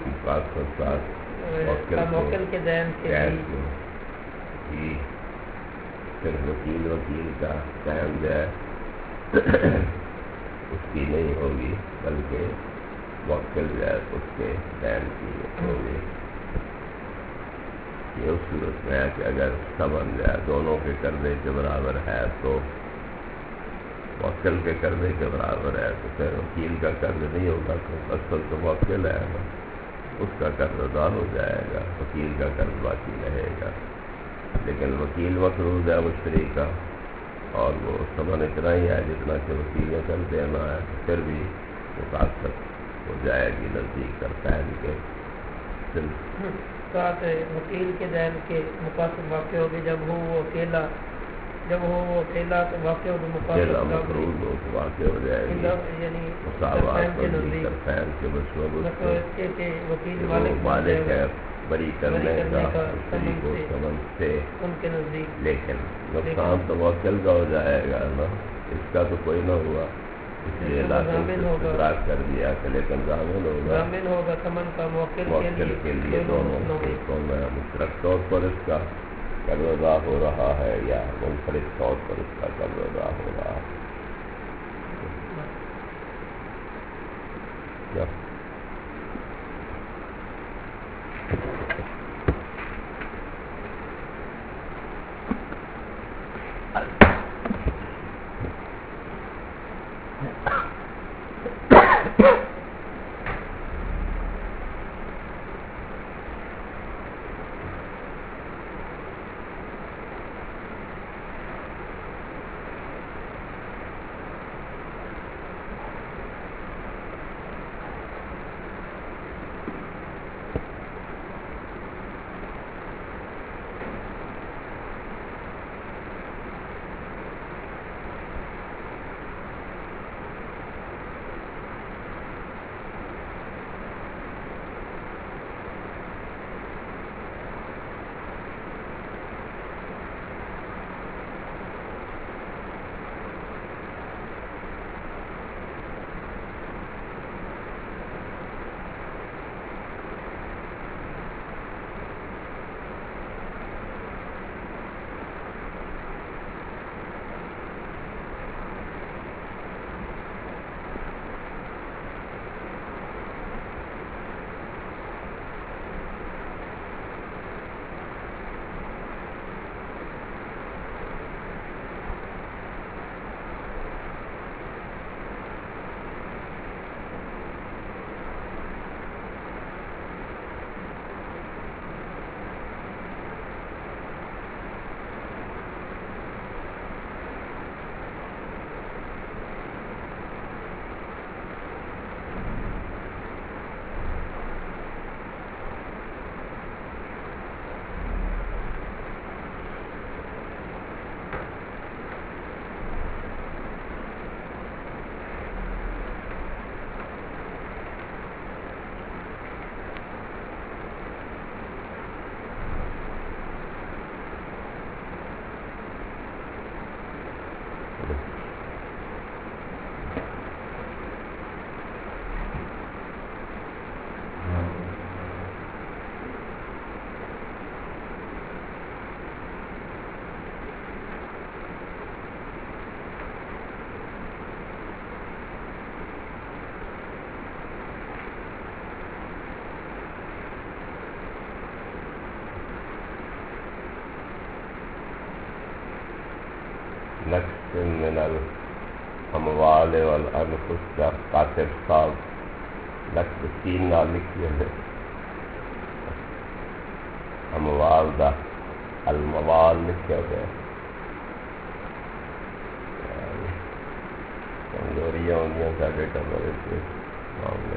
موکل کے دین کے لیے پھر وکیل کا دین جو ہے اس کی نہیں ہوگی بلکہ موکل جو ہے اس کے دین کی ہوگی. یہ اس صورت میں ہے کہ اگر سمن جائے دونوں کے قرضے کے برابر ہے تو موکل کے قرضے کے برابر ہے تو پھر وکیل کا قرض نہیں ہوگا تو اصل تو موکل ہے نا, اس کا قرض ادا ہو جائے گا, وکیل کا قرض باقی رہے گا. لیکن وکیل مقروض ہے مشتری کا اور وہ سمن اتنا ہی ہے جتنا کہ وکیل نے قرض دینا ہے, پھر بھی مقاصد ہو جائے گی نزدیک کرفین کے. وکیل کے دین کے مقاصد واقع ہوگی جب ہو وہ اکیلا تو واقع ہوگی مقاصد مقروض ہو تو واقع ہو جائے گی یعنی مساوات کرفین کے مشورے مالک ہے بری کرنے کا مشتری کو سمن سے ان کے نزدیک. لیکن نقصان تو موکل کا ہو جائے گا نا, اس کا تو کوئی نہ ہوا, اس لیے ادراک کر دیا کہ لیکن ضامن ہوگا سمن کا موکل کے لیے دونوں حصوں میں مشترک طور پر اس کا قرض ادا ہو رہا ہے یا منفرد طور پر اس کا قرض ادا ہو رہا ہے. نقص من الاموال والانفس کا کاتب صاحب نقص 3 نہ لکھیے ہے اموال دا الموال لکھے ہوئے کمزوریاں ہوندیاں ساڈے ٹبر کے معاملے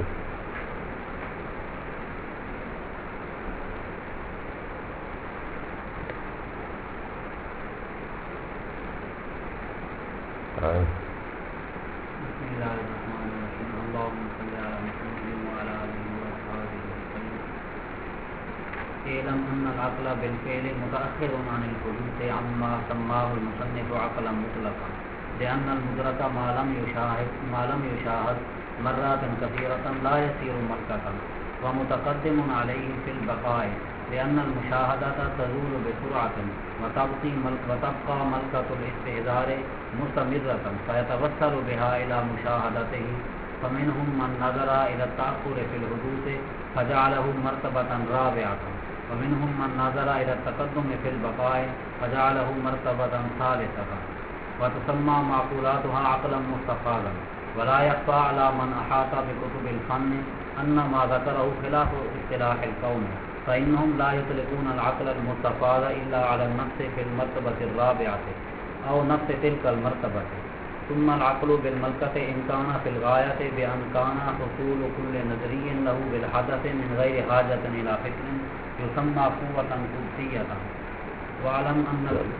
اعلم ان العقل بالفعل متأخر عن الحدوث عما سماه المصنف عقلا مطلقا لأن المدرك ما لم يشاهد مرات كثيرة لا يصير ملكة ومتقدم عليه في البقاء لأن المشاهدة تزول بسرعة وتبقى ملكة الاستحضار مستمرة فيتوصل بها إلى مشاهدته فمنهم من نظر إلى التأخر في الحدوث فجعله مرتبة رابعة ومنهم من نظر إلى التقدم في البقاء فجعله مرتبة ثالثة وتسمى معقولاتها عقلا مستفاضا ولا يخفى على من أحاط بكتب الفن أن ما ذكره خلاف اصطلاح القوم فإنهم لا يطلقون العقل المستفاض إلا على النفس في المرتبة الرابعة أو نفس تلك المرتبة ثم العقل بالملكة إن كان في الغاية بأن كان حصول كل نظري له بالحدث من غير حاجة إلى فكر يسمى قوة قدسية وعلم أن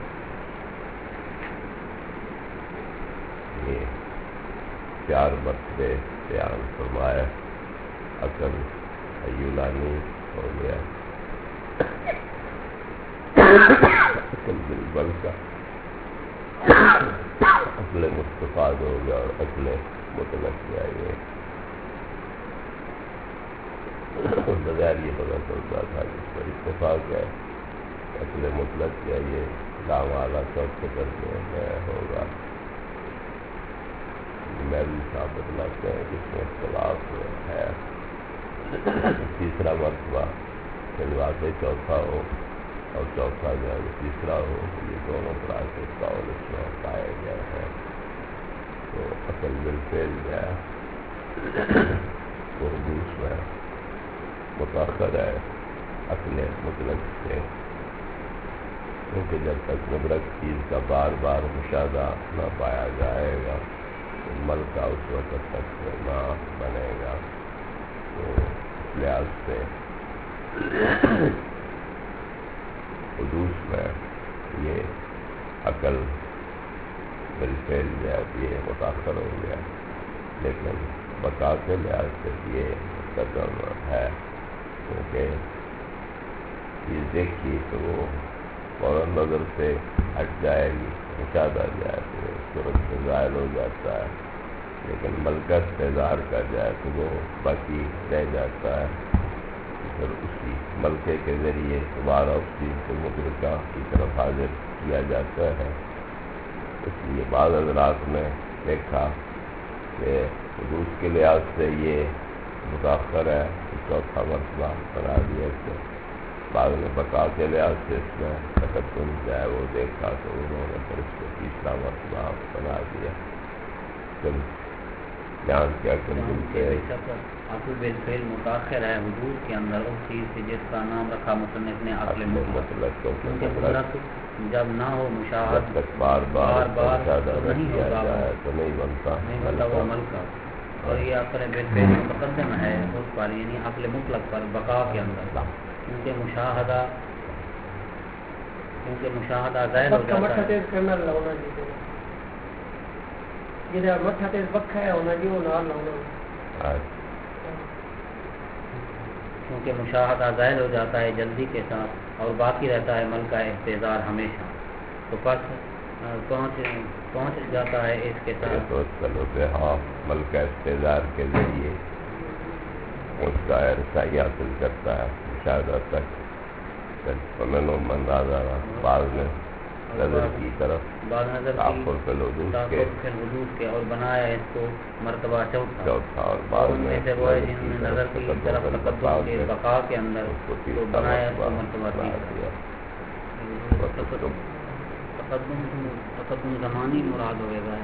چار مرتبے بیان فرمایا عقل یونانی ہو گیا عقل بالبل کا عقل مستفاد ہو گیا اور عقل مطلق کیا یہ بغیر یہ پتا چلتا تھا جس پر اتفاق ہے عقل مطلق کیا یہ لام اعلیٰ چوتھے درجے میں ہوگا میں بھی ثابت لاتے ہیں جس میں اختلاف ہے تیسرا مرتبہ واقعی چوتھا ہو اور چوتھا جو ہے تیسرا ہو یہ دونوں طرح سے قول اس میں پایا گیا ہے تو عقل بالفعل جو ہے وہ حدوث میں متاخر ہے عقل مطلق سے کیونکہ جب تک مدرک چیز کا بار بار مشاہدہ نہ پایا جائے گا ملکہ اس وقت تک نہ بنے گا تو اس لحاظ سے حدوث میں یہ عقل بالفعل جو ہے یہ متاثر ہو گیا لیکن بقا کے لحاظ سے یہ قدم ہے کیونکہ یہ دیکھی تو وہ فوراً نظر سے ہٹ جائے گی مشاہدہ جائے تو صورت سے ظاہر ہو جاتا ہے لیکن ملکہ استحضار کا جائے تو وہ باقی رہ جاتا ہے پھر اسی ملکے کے ذریعے دوبارہ اس چیز کو مدرکہ کی طرف حاضر کیا جاتا ہے اس لیے بعض حضرات نے دیکھا کہ حدوث کے لحاظ سے یہ متاخر ہے چوتھا مرتبہ بنا دیا کہ بعد میں بقا کے لحاظ سے اس میں تقدم جائے وہ دیکھا تو انہوں نے پھر اس کو تیسرا مرتبہ بنا دیا پھر جان کیا کر عقل بالفعل متاخر ہے حدوث کے اندر اس چیز سے جس کا نام رکھا مصنف نے عقل مطلق کیونکہ مطلق جب نہ ہو مشاہد تک بار بار نہیں ہوگا تو نہیں بنتا وہ ملکہ اور یہ عقل بالفعل متقدم ہے اس پر یعنی عقل مطلق پر بقا کے اندر کیونکہ مشاہدہ ظاہر ہو جاتا ہے کیونکہ مشاہدہ ظاہر ہو جاتا ہے جلدی کے ساتھ اور باقی رہتا ہے ملکہ استحضار ہمیشہ تو پس پہنچ جاتا ہے اس کے ساتھ تو چلو کہ ہاں ملکہ استحضار کے ذریعے اس کا رسائی حاصل کرتا ہے مشاہدہ تک بعض میں نظر کی طرف تاخر فی الحدوث کے اور بنایا اس کو مرتبہ چوتھا اور بعض میں سے وہ ہے جنہوں نے نظر کی طرف تقدم کے بقا کے اندر تو بنایا اس کو مرتبہ تقدم زمانی مراد ہوئے گا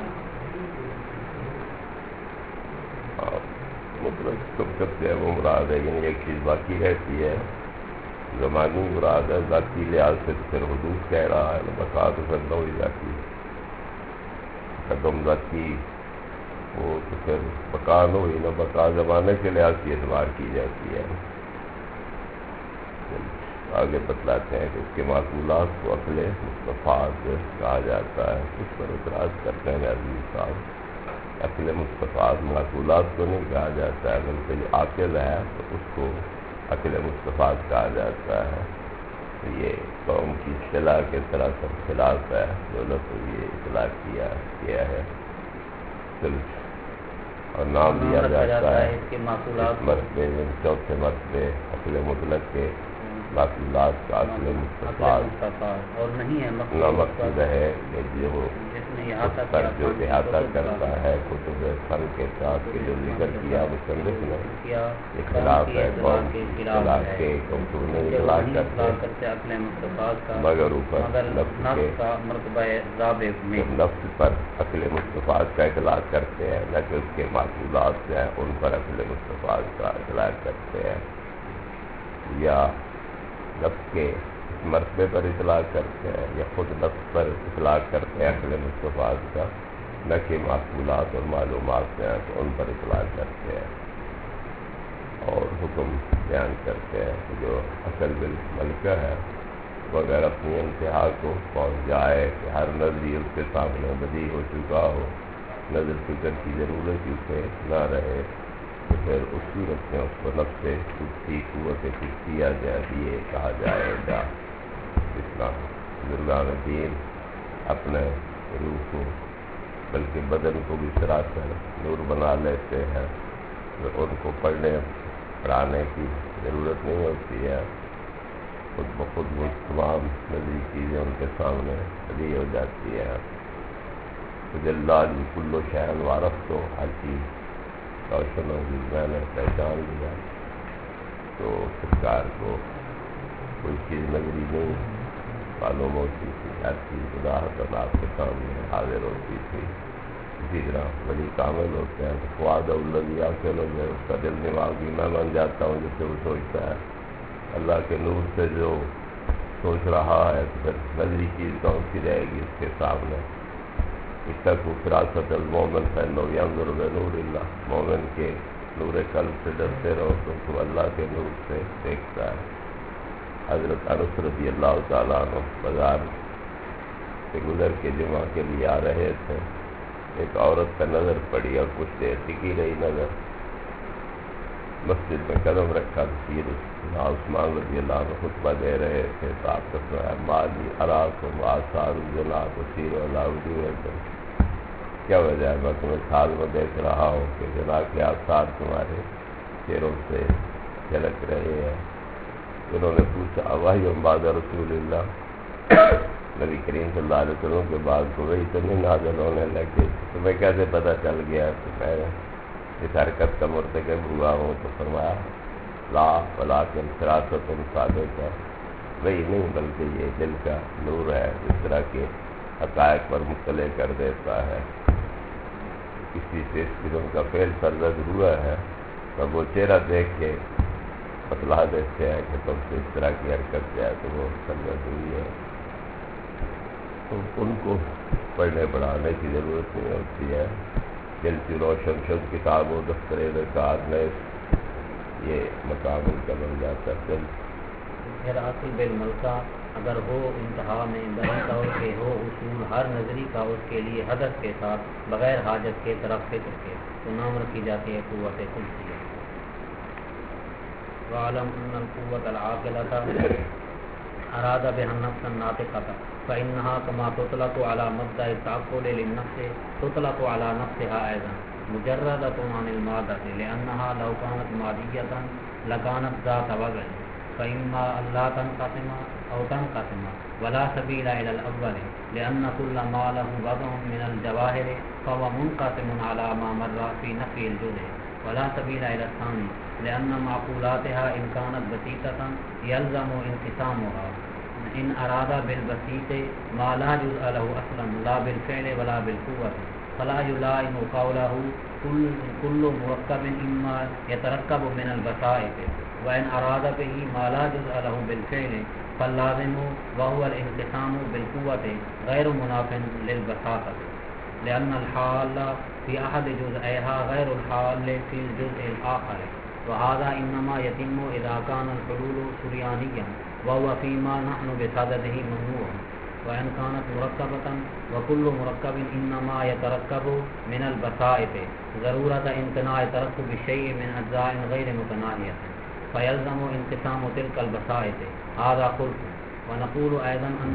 مطلب سب سے وہ مراد ہے یعنی ایک چیز باقی رہتی ہے زمانی مراد ہے ذاتی لحاظ سے تو پھر حدوث کہہ رہا ہے بقا تو پھر نہ ہوئی جاتی قدم ذاتی وہ تو پھر بقا نہ ہوئی نہ بقا زمانے کے لحاظ سے اعتبار کی جاتی ہے آگے بتلاتے ہیں کہ اس کے معقولات کو عقل مستفاد کہا جاتا ہے اس پر اعتراض کرتے ہیں عزیز صاحب عقل مستفاد معقولات کو نہیں کہا جاتا ہے بلکہ جو عاقل ہے تو اس کو عقل مصطفیٰ کہا جاتا ہے. یہ قوم کی اصطلاح کے سراسر خلاف ہے. دولت کو یہ اطلاع کیا ہے اور نام دیا جاتا ہے اس مرتبے میں چوتھے مرتبے عقل مطلق کے معقولات کا عقل مصطفیٰ اور نہیں ہے نہ مقصود ہے کہ جو اس پر جو احاطہ کرتا ہے کتب فن کے ساتھ کے جو ذکر کیا مصنف نے یہ خلاف ہے. قوم کی اصطلاح کے کتب نے اطلاع کرتے مگر اوپر نفس پر عقل مصطفیٰ کا اطلاع کرتے ہیں نہ کہ اس کے معقولات ہیں ان پر عقل مصطفیٰ کا اطلاع کرتے ہیں یا نفس کے مرتبے پر اطلاع کرتے ہیں یا خود نفس پر اطلاع کرتے ہیں عقل مصطفیٰ کا نہ کہ معقولات اور معلومات ہیں تو ان پر اطلاع کرتے ہیں اور حکم بیان کرتے ہیں کہ جو عقل بالملکہ ہے وہ اگر اپنی انتہا کو پہنچ جائے کہ ہر نظری اس کے سامنے بدیع ہو چکا ہو نظر فکر کی ضرورت ہی اسے نہ رہے تو پھر اس صورت میں اس کو نفس خودی قوت خودیہ جیسے کہا جائے گا. اسلام بزرگان دین اپنے روح کو بلکہ بدن کو بھی سراسر نور بنا لیتے ہیں. ان کو پڑھانے کی ضرورت نہیں ہوتی ہے. خود بخود وہ تمام نظری چیزیں ان کے سامنے بدیع ہو جاتی ہے. جلال کل شہن وارف تو ہر چیز روشن ہوگی. میں نے پہچان لیا تو سرکار کو کوئی چیز نظری نہیں معلوم ہوتی تھی. ہر چیز خدا آپ کے سامنے حاضر ہوتی تھی. اسی طرح بڑی کامل ہوتے ہیں تو فواد الذی عاقل ہو جائے اس کا دل دماغ بھی میں بن جاتا ہوں جس سے وہ سوچتا ہے. اللہ کے نور سے جو سوچ رہا ہے تو پھر نظری چیز کون سی رہے گی اس کے سامنے. اس تک وہ فراست المومن فإنہ ینظر بنور اللہ. مومن کے نور قلب سے ڈرتے رہو تو اللہ کے نور سے دیکھتا ہے. حضرت انس رضی اللہ تعالیٰ عنہ بازار سے گزر کے جمعہ کے لیے آ رہے تھے. ایک عورت کا نظر پڑی اور کچھ دیر ٹکی رہی نظر. مسجد میں قدم رکھا تو عثمان رضی اللہ عنہ خطبہ دے رہے تھے. تو آپ کا مالی اراکم آثار الزنا تسیر علی وجوہکم. کیا وجہ ہے میں تمہیں حال میں دیکھ رہا ہوں کہ زنا کے آثار تمہارے چہروں سے جھلک رہے ہیں. انہوں نے پوچھا اواہی بعد رسول اللہ نبی کریم صلی اللہ علیہ وسلم کے بعد کو وہی تو نہیں نازل ہونے لگے تمہیں کیسے پتہ چل گیا کہ میں اس حرکت کا مرتکب ہوا ہوں؟ تو فرمایا لا ولکن فراست ثابت ہے. وہی نہیں بلکہ یہ دل کا نور ہے اس طرح کے حقائق پر مطلع کر دیتا ہے. کسی سے اس قسم کا فعل سرزد ہوا ہے تو وہ چہرہ دیکھ کے بتلا دیتے ہیں کہ تم سے اس طرح کی حرکت کیا ہے تو وہ سرزد ہوئی ہے. تو ان کو پڑھنے پڑھانے کی ضرورت نہیں ہوتی ہے. دل کی روشن شد کتاب و دفتر رکار میں یہ مقام ان کا بن جاتا ہے. پھر عقل بالملکہ اگر ہو انتہا میں بڑی طور کے ہو اصول ہر نظری کا اس کے لیے حدث کے ساتھ بغیر حاجت کے طرف فکر کے تو نام رکھی جاتی ہے قوت خودیہ. وعلم ان القوت العاقلۃ اراد بها النفس الناطقۃ فإنها كما تطلق على مبدأ التعقل للنفس تطلق على نفسها أيضا مجردة عن المادة لأنها لو كانت مادية لكانت ذات وضع فإما ألا تنقسم أو تنقسم ولا سبيل إلى الأول لأن كل ما له وضع من الجواهر فهو منقسم على ما مر في نفي الجزء ولا سبيل إلى الثاني لأن معقولاتها إن كانت بسيطة يلزم انقسامها ان اراد بالبسيط ما لا جزء له اصلا لا بالفعل ولا بالقوة فلا يلائم قوله كل مركب اما يتركب من البسائط وان اراد به ما لا جزء له بالفعل فاللازم وهو الانقسام بالقوة غير مناف للبساطة لأن الحال في أحد جزئيها غير الحال في الجزء الآخر وهذا إنما يتم إذا كان الحلول سريانيا وهو فيما نحن بصدده ممنوع وإن كانت مركبة وكل مركب إنما يتركب من البسائط ضرورة امتناع تركب الشيء من أجزاء غير متناهية فيلزم انقسام تلك البسائط هذا قلت ونقول أيضا أن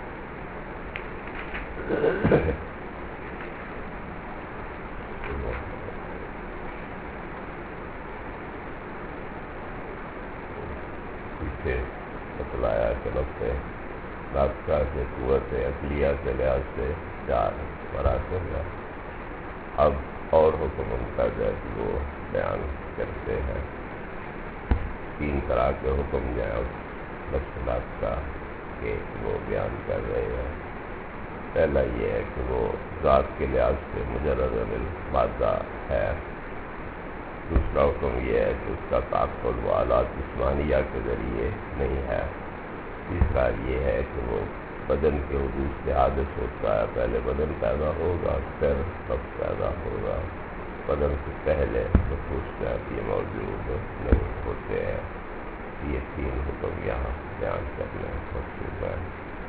اسے بتلایا کہ نفس ناطقہ کے قوت عقلیہ کے لحاظ سے 4 مراکز ہیں. اب اور حکم ان کا جو ہے وہ بیان کرتے ہیں. 3 طرح کے حکم جو ہے نفس ناطقہ کے وہ بیان کر رہے ہیں. پہلا یہ ہے کہ وہ ذات کے لحاظ سے مجرد المادہ ہے. دوسرا حکم یہ ہے کہ اس کا تعقل و آلات جسمانیہ کے ذریعے نہیں ہے. تیسرا یہ ہے کہ وہ بدن کے حدوث سے حادث ہوتا ہے. پہلے بدن پیدا ہوگا پھر نفس پیدا ہوگا. بدن سے پہلے نفوس یہ موجود نہیں ہوتے ہیں. یہ 3 حکم یہاں بیان کرنے مقصود ہیں.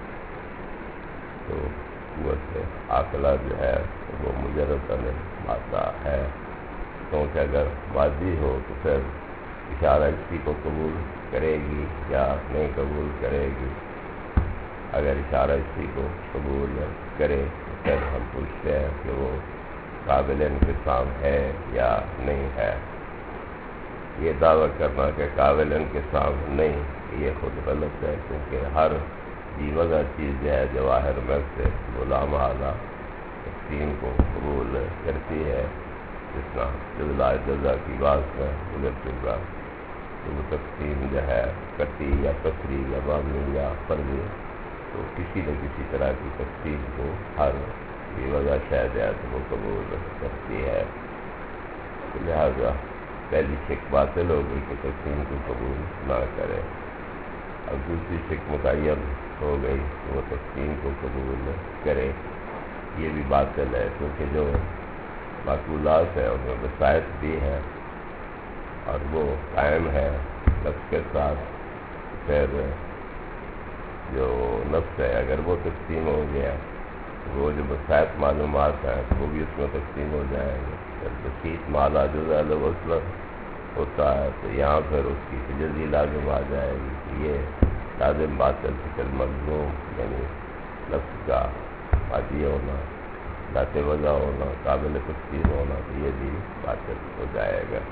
تو قوت عاقلہ جو ہے وہ مجرد مادہ ہے، کیونکہ اگر مادی ہو تو پھر اشارہ اسی کو قبول کرے گی یا نہیں قبول کرے گی. اگر اشارہ اسی کو قبول کرے تو پھر ہم پوچھتے ہیں کہ وہ قابل انقسام ہے یا نہیں ہے. یہ دعویٰ کرنا کہ قابل انقسام نہیں، یہ خود غلط ہے، کیونکہ ہر دیوگا چیز جو ہے جواہر میں سے وہ لامحالہ تقسیم کو قبول کرتی ہے. جس طرح جزلہ جزا کی بات ہے الٹ جزا، تو وہ تقسیم جو ہے کٹی یا پتری یا بامنی یا فرضی، تو کسی نہ کسی طرح کی تقسیم کو ہر دیوگا شاید ہے تو وہ قبول کرتی ہے. لہذا پہلی شک باطل ہو گئی کہ تقسیم کو قبول نہ کرے. اب دوسری شک متعین ہو گئی کہ وہ تقسیم کو قبول کرے. یہ بھی باطل ہے، کیونکہ جو معقولات ہیں ان میں بسائط بھی ہیں اور وہ قائم ہے نفس کے ساتھ. پھر جو نفس ہے اگر وہ تقسیم ہو گیا تو وہ جو بسائط معلومات ہیں وہ بھی اس میں تقسیم ہو جائیں گے. جب بسیط مالا جزا وصل ہوتا ہے تو یہاں پھر اس کی جزی لازم آ جائے گی. یہ لازم باطل فکر ملزوم یعنی نفس کا مادی ہونا، ذات وضع ہونا، قابل تقسیم ہونا، تو یہ بھی باطل ہو جائے گا.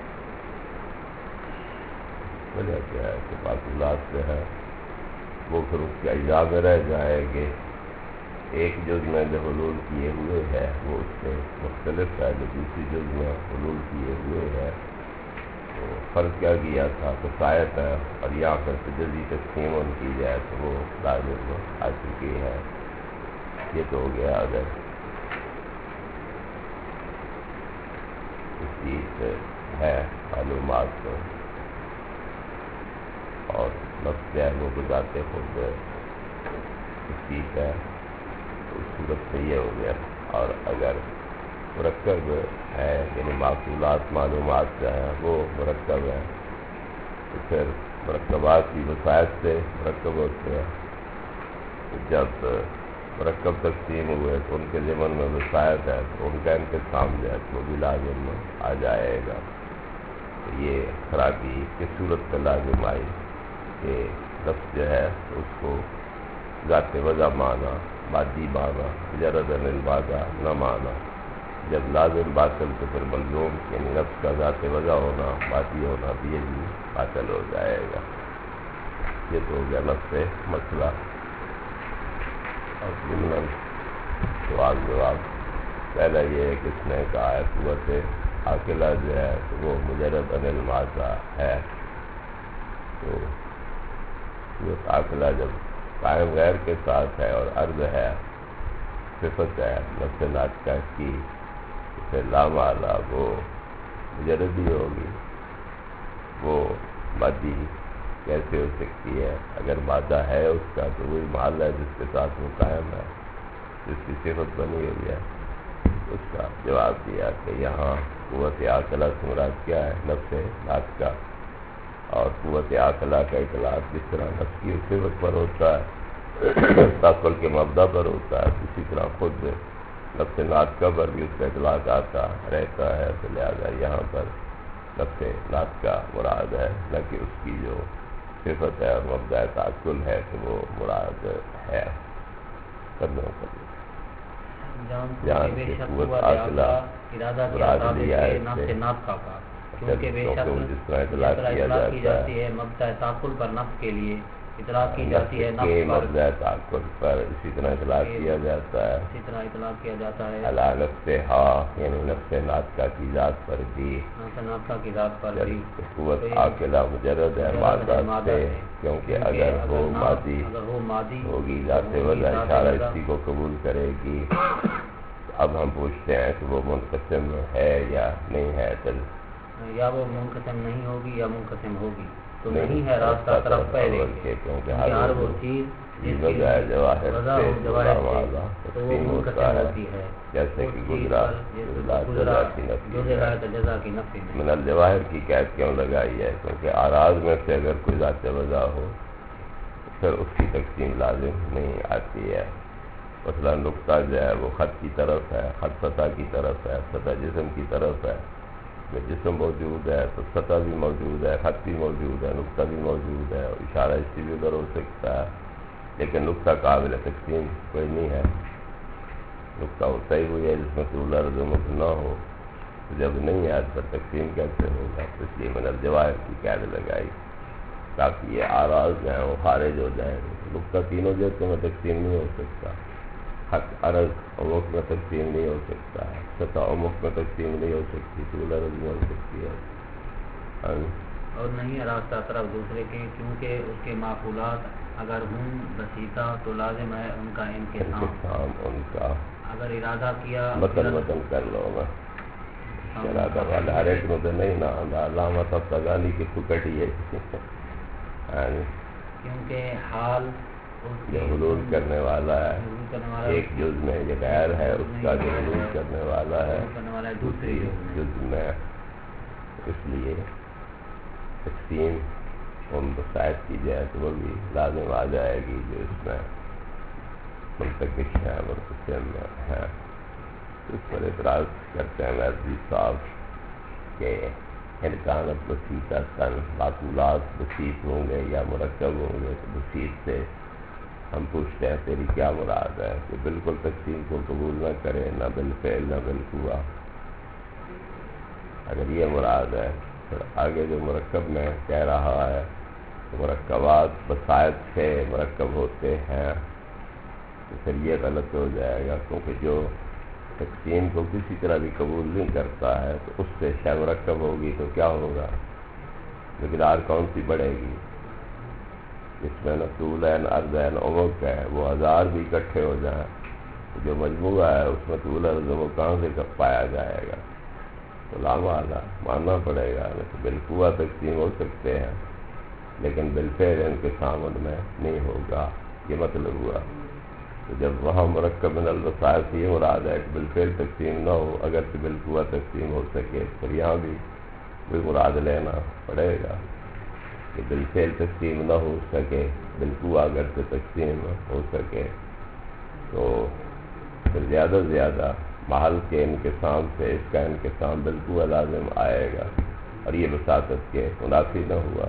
وجہ کیا ہے کہ معقولات جو ہے وہ پھر اس کے اجزاء میں رہ جائے گے. ایک جز میں جو حلول کیے ہوئے ہے وہ اس سے مختلف ہے جو دوسری جز میں حلول کیے ہوئے ہے. تو فرض کیا کیا تھا تو شاید ہے، اور یہاں پر جزی تقسیم ان کی جائے تو وہ لازم آ چکی ہے. یہ تو ہو گیا اگر اس چیز ہے معلومات کو، اور نفس ہے وہ گزارتے خود اس چیز ہے تو اس صورت سے یہ ہو گیا. اور اگر مرکب ہے یعنی معقولات معلومات جو ہیں وہ مرکب ہیں تو پھر مرکبات کی وسائط سے مرکب ہوتے ہیں. جب مرکب تقسیم ہوئے تو ان کے ضمن میں وسائط ہے تو ان کا انقسام جو ہے وہ بھی لازم آ جائے گا. تو یہ خرابی کس صورت پہ لازم آئی کہ نفس جو ہے اس کو ذات وضع مانا، مادی مانا، مجرد المادہ نہ مانا. جب لازم باطل تو پھر ملزوم یعنی نفس کا ذات وضع ہونا، مادی ہونا بھی یہ بھی باطل ہو جائے گا. یہ تو ہو گیا نفس مسئلہ. اور ضمن سوال جواب پہلا یہ ہے کہ اس نے کہا ہے قوت عاقلہ جو ہے تو وہ مجرد عن المادہ ہے. تو قوت عاقلہ جب قائم غیر کے ساتھ ہے اور عرض ہے، صفت ہے نفس ناطقہ کی، پھر لامحالہ وہ مجردی ہوگی. وہ مادی کیسے ہو سکتی ہے؟ اگر مادہ ہے اس کا تو وہی محل ہے جس کے ساتھ وہ قائم ہے، جس کی صفت بنی ہوئی ہے. اس کا جواب دیا کہ یہاں قوت عاقلہ سے مراد کیا ہے؟ نفس ناطقہ. اور قوت عاقلہ کا اطلاق جس طرح نفس کی صفت پر ہوتا ہے، تعقل کے مبدا پر ہوتا ہے، اسی طرح خود نفس ناطقہ پر بھی اس کا اطلاق آتا رہتا ہے. تو لہٰذا یہاں پر لفظ نات کا مراد ہے، نہ کہ اس کی جو صفت ہے اور مبدأ تعقل ہے تو وہ مراد ہے۔ جان بے شک قوت عاقلہ ارادہ کیا تھا نفس نات کا، کیونکہ بے شک جس طرح اطلاق کی جاتی ہے مبدأ تعقل پر نفس کے لیے اطلاق کی جاتی ہے نفس پر مبدأ تعقل پر، اسی طرح اطلاق کیا جاتا ہے علی نفسہا، یعنی نفس ناطقہ کی ذات پر بھی، نفس ناطقہ کی ذات پر بھی۔ قوت عاقلہ مجرد ہے مادہ سے، کیونکہ اگر وہ ماضی ہوگی ذات وضع اشارہ اسی کو قبول کرے گی۔ اب ہم پوچھتے ہیں کہ وہ منقسم ہے یا نہیں ہے، یا وہ منقسم نہیں ہوگی یا منقسم ہوگی، تو نہیں ہے راستہ طرف پہلے کے، کیونکہ ہر وہ چیز جس کی وضع ہو جواہر سے تو وہ منقسم ہوتی ہے، جیسے کہ گزرا جزا کی نفی میں۔ من الجواہر کی قید کیوں لگائی ہے؟ کیونکہ اعراض میں سے اگر کوئی ذات وضع ہو پھر اس کی تقسیم لازم نہیں آتی ہے۔ مثلا نقطہ جو ہے وہ خط کی طرف ہے، خط سطح کی طرف ہے، سطح جسم کی طرف ہے، جسم موجود ہے تو سطح بھی موجود ہے، خط بھی موجود ہے، نقطہ بھی موجود ہے، اشارہ اسی بھی ادھر ہو سکتا ہے، لیکن نقطہ قابل تقسیم کوئی نہیں ہے۔ نقطہ ہوتا ہی ہوئی ہے جس میں طول عرض مت نہ ہو، تو جب نہیں ہے پھر تقسیم کیسے ہوگا؟ تو اس لیے من الجواہر کی قید لگائی تاکہ یہ اعراض جو ہیں وہ خارج ہو جائیں۔ نقطہ تینوں جہتوں میں تقسیم نہیں ہو سکتا، خط عرض عمق میں تقسیم نہیں ہو سکتا ہے، سطح عمق میں تقسیم نہیں ہو سکتی، طول عرض میں ہو سکتی ہے، اور نہیں راستہ طرف دوسرے کے، کیونکہ اس کے معقولات اگر ہوں بسیطہ تو لازم ہے ان کا انقسام، ان کا اگر ارادہ کیا متن کر لو گا ارادہ والا ہر ایک میں تو نہیں نا علامہ تفتغانی کی ٹکٹ ہی ہے، کیونکہ حال جو حلول کرنے والا ہے ایک جز میں، یہ غیر ہے اس کا جو حلول کرنے والا ہے دوسری جز میں، اس لیے تقسیم ان بسائط کی جائے تو وہ بھی لازم آ جائے گی جو اس میں منتقش ہے، منقسم ہے۔ اس پر اعتراض کرتے ہیں ویزی صاحب کہ امکانت بسیطہ تن معقولات بسیط ہوں گے یا مرکب ہوں گے، تو بسیط سے ہم پوچھتے ہیں تیری کیا مراد ہے کہ بالکل تقسیم کو قبول نہ کرے، نہ بالفعل نہ بالقوہ۔ اگر یہ مراد ہے پھر آگے جو مرکب میں کہہ رہا ہے مرکبات بسائط سے مرکب ہوتے ہیں، تو پھر یہ غلط ہو جائے گا، کیونکہ جو تقسیم کو کسی طرح بھی قبول نہیں کرتا ہے تو اس سے شے مرکب ہوگی تو کیا ہوگا؟ مقدار کون سی بڑھے گی؟ اس میں نہ طول ہے نہ عرض ہے نہ عمق ہے، وہ ہزار بھی اکٹھے ہو جائیں تو جو مجموعہ ہے اس میں طول عرض وہ کہاں سے پایا جائے گا؟ تو لامعالا ماننا پڑے گا، تو بالقوہ تقسیم ہو سکتے ہیں لیکن بالفعل انقسام ان میں نہیں ہوگا، یہ مطلب ہوا۔ تو جب وہاں مرکب من الوسائل سے یہ مراد ہے کہ بالفعل تقسیم نہ ہو اگرچہ بالقوہ تقسیم ہو سکے، پھر یہاں بھی کوئی مراد لینا پڑے گا کہ بالفعل تقسیم نہ ہو سکے، بالقوہ اگرچہ تقسیم ہو سکے، تو پھر زیادہ سے زیادہ محل کے انقسام سے اس کا انقسام بالقوہ لازم آئے گا، اور یہ بساطت کے منافی نہ ہوا۔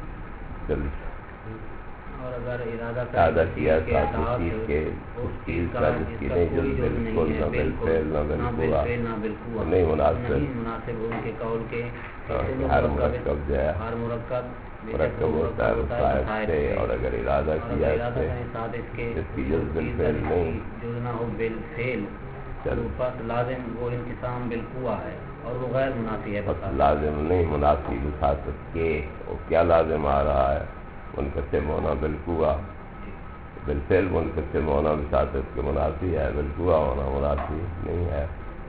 اور اگر ارادہ کیا تھا اس چیز کا جس کی نہیں جو بالکل نہ بالفعل نہ بالقوہ نہیں مناسب ان کے قول کے ہر مرکب جو ہے مرکب ہوتا ہے وسائط سے، اور اگر ارادہ کیا اس کی جز بالفعل نہیں جو نہ ہو بالفعل پس لازم وہ انقسام بالقوہ ہے اور وہ غیر منافی ہے، لازم نہیں منافی بساطت کے، وہ کیا لازم آ رہا ہے؟ منقسم ہونا بالقوہ، بالفعل منقسم ہونا بساطت کے منافی ہے، بالقوہ ہونا منافی نہیں ہے۔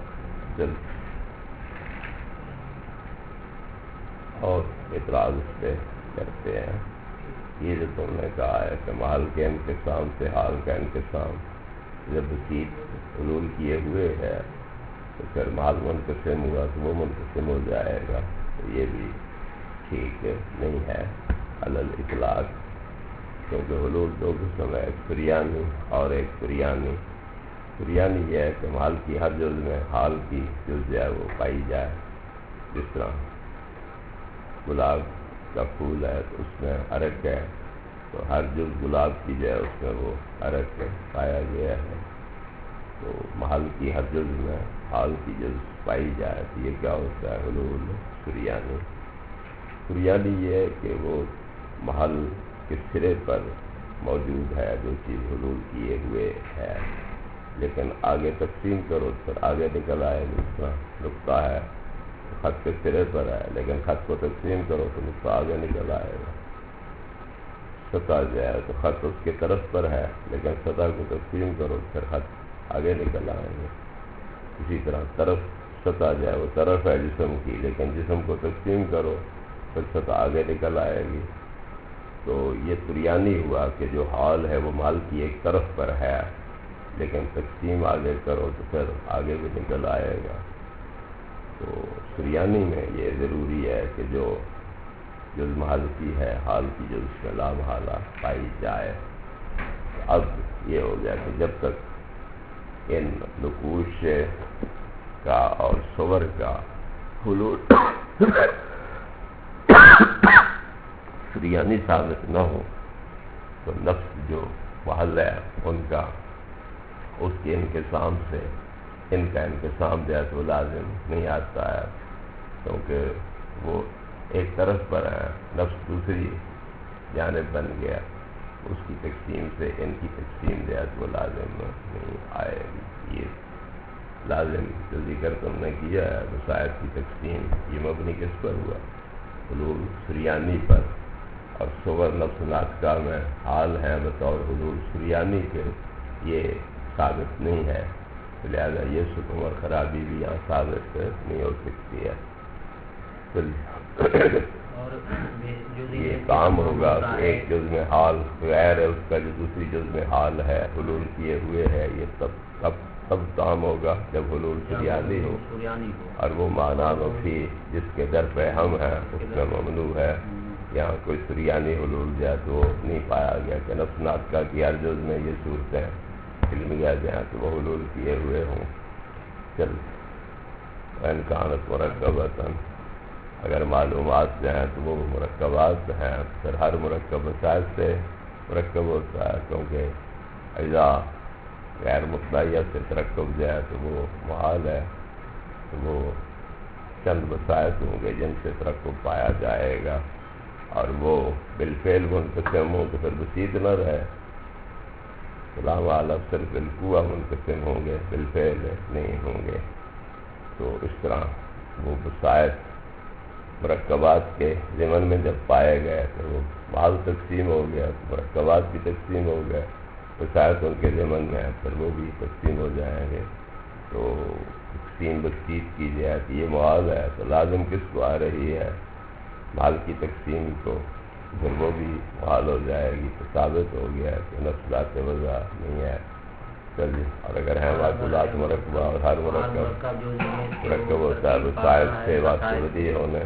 اور اعتراض اس پہ کرتے ہیں یہ جو تم نے کہا ہے کہ محل کے انقسام سے حال کا انقسام جب بسیط حلول کیے ہوئے ہے تو پھر محل منقسم ہوا تو وہ منقسم ہو جائے گا، تو یہ بھی ٹھیک نہیں ہے علی الاطلاق، کیونکہ حلول دو قسم ہے، ایک سریانی اور ایک سریانی۔ سریانی یہ ہے کہ محل کی ہر جز میں حال کی جز ہے وہ پائی جائے، جس طرح گلاب کا پھول ہے تو اس میں عرق ہے، تو ہر جز گلاب کی جو ہے اس میں وہ عرق پایا گیا ہے، تو محل کی ہر جز میں حال کی جز پائی جائے تو یہ کیا ہوتا ہے؟ حلول سریانی۔ سریانی یہ ہے کہ وہ محل کے سرے پر موجود ہے جو چیز حلول کیے ہوئے ہے، لیکن آگے تقسیم کرو تو پھر آگے نکل آئے گا۔ اس طرح نقطہ ہے خط کے سرے پر ہے، لیکن خط کو تقسیم کرو تو نقطہ آگے نکل آئے گا۔ سطح جو ہے تو خط اس کے طرف پر ہے، لیکن سطح کو تقسیم کرو پھر خط آگے نکل آئیں گے۔ اسی طرح طرف سطح جو ہے وہ طرف ہے جسم کی، لیکن جسم کو تقسیم کرو پھر سطح آگے نکل آئے گی۔ تو یہ سریانی ہوا کہ جو حال ہے وہ مال کی ایک طرف پر ہے، لیکن تقسیم آگے کرو تو پھر آگے بھی نکل آئے گا۔ تو سریانی میں یہ ضروری ہے کہ جو جز محل کی ہے حال کی جو اس میں لا محالہ پائی جائے۔ اب یہ ہو گیا کہ جب تک ان نقوش کا اور صور کا حلول سریانی ثابت نہ ہو تو نفس جو محل ہے ان کا اس کے انقسام سے ان کا انقسام جو ہے تو لازم نہیں آتا ہے، کیونکہ وہ ایک طرف پر ہے، نفس دوسری جانب بن گیا، اس کی تقسیم سے ان کی تقسیم جو ہے تو لازم نہیں آئے گی۔ یہ لازم جو ذکر تم نے کیا ہے وسائط کی تقسیم، یہ مبنی کس پر ہوا؟ حلول سریانی پر، اور صور نفس ناطقہ میں حال ہیں بطور حلول سریانی کے، یہ ثابت نہیں ہے، لہذا یہ سکون اور خرابی بھی یہاں ثابت نہیں ہو سکتی ہے۔ یہ کام ہوگا کہ ایک جز میں حال غیر ہے، اس کا جو دوسری جز میں حال ہے حلول کیے ہوئے ہے، یہ تب کام ہوگا جب حلول سریانی ہو، اور وہ معنی مفی جس کے در پہ ہم ہیں اس میں ممنوع ہے۔ یہاں کوئی سریانی حلول جائے تو نہیں پایا گیا کہ نفس ناطقہ کی ہر جز میں یہ صورتیں علمیہ جائیں تو وہ حلول کیے ہوئے ہوں۔ چل انکانت مرکبتاً، اگر معلومات جو ہیں تو وہ مرکبات ہیں، پھر ہر مرکب وسائل سے مرکب ہوتا ہے، کیونکہ اجزاء غیر متناہیہ سے ترکب جو ہے تو وہ محال ہے، تو وہ چند وسائل ہوں گے جن سے ترکب پایا جائے گا، اور وہ بالفعل منقسم ہوں تو پھر بسیط نہ رہے۔ سلام عالم صرف بالقوہ منقسم ہوں گے، بالفعل نہیں ہوں گے۔ تو اس طرح وہ وسائط مرکبات کے ضمن میں جب پائے گئے تو وہ بعض تقسیم ہو گیا، تو مرکبات کی تقسیم ہو گئے، وسائط ان کے ضمن میں ہے پھر وہ بھی تقسیم ہو جائیں گے۔ تو تقسیم بسیط کی جائے کہ یہ معاذ ہے تو لازم کس کو آ رہی ہے؟ مال کی تقسیم کو، پھر وہ بھی محال ہو جائے گی، تو ثابت ہو گیا کہ نفس ذات وضع نہیں ہے۔ چلیے، اور اگر ہے معقولات مرکبہ اور ہر مرکب ہوتا ہے وسائل سے واسطے بدی ہونے،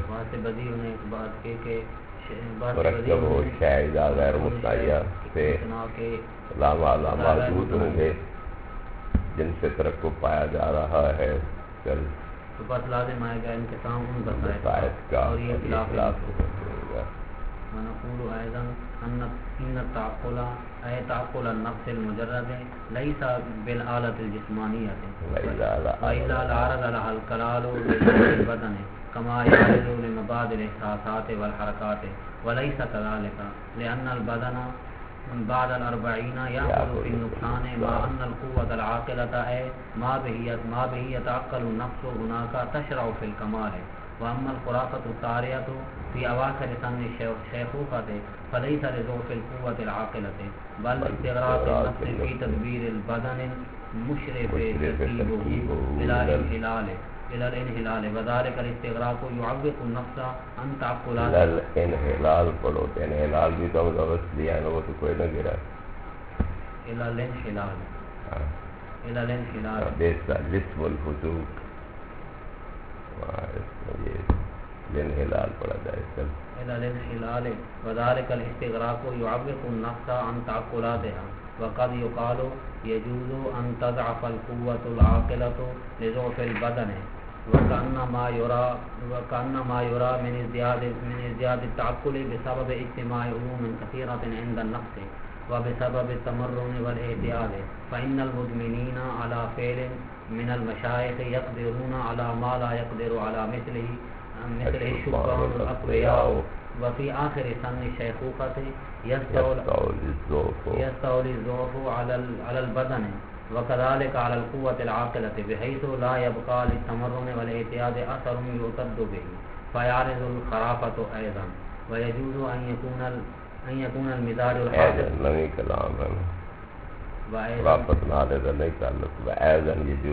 مرکب ہو شاہدہ غیر متناہیہ سے لام اعلیٰ موجود ہوں گے جن سے ترکب پایا جا رہا ہے۔ چل تو بس لازم آئے گا انقسام ان وسائط کا اور یہ اختلاف ہوگا۔ ونقول ايضا ان التعقل اي تعقل النفس المجرد ليس بالآلة الجسمانية والا العرض لها الكلال للبدن كما يعرض لمبادئ الاحساسات والحركات، وليس كذلك لأن البدن بعد 40 يأخذ في النقصان مع أن القوة العاقلة أي ما به يتعقل النفس هناك تشرع في الكمال، وأما الخرافة الطارئة في أواخر سن الشيخوخة فليس لضعف القوة العاقلة بل استغراق النفس في تدبير البدن المشرف ترتيبه إلى الانحلال، وذلك الاستغراق يعوق النفس عن تعقلات الانحلال پڑھو، انحلال بھی تو لفظ لیا ہے وہ تو کوئی نہ گرا إلى الانحلال إلى الانحلال جسم الفسوق الانحلال پڑھا جائے چل إلى الانحلال، وذلك الاستغراق يعوق النفس عن تعقلاتها، وقد يقال يجوز أن تضعف القوة العاقلة لضعف البدن وكأنما يرى من ازدياد التعقل بسبب اجتماع علوم كثيرة عند النفس وبسبب التمرن والاعتياد، فإن المدمنين على فعل من المشايخ يقدرون على ما لا يقدر على مثله الشبان الأقوياء، وفي آخر سن الشيخوخة يستولي الضعف على البدن، وكذلك على القوة العاقلة، بحيث لا يبقى للتمرن والاعتياد أثر يعتد به، فيعرض الخرافة أيضا. ويجوز أن يكون المزاج الحاصل نہیں کلام ہے خرافت نعرض نہیں تعلق وأيضا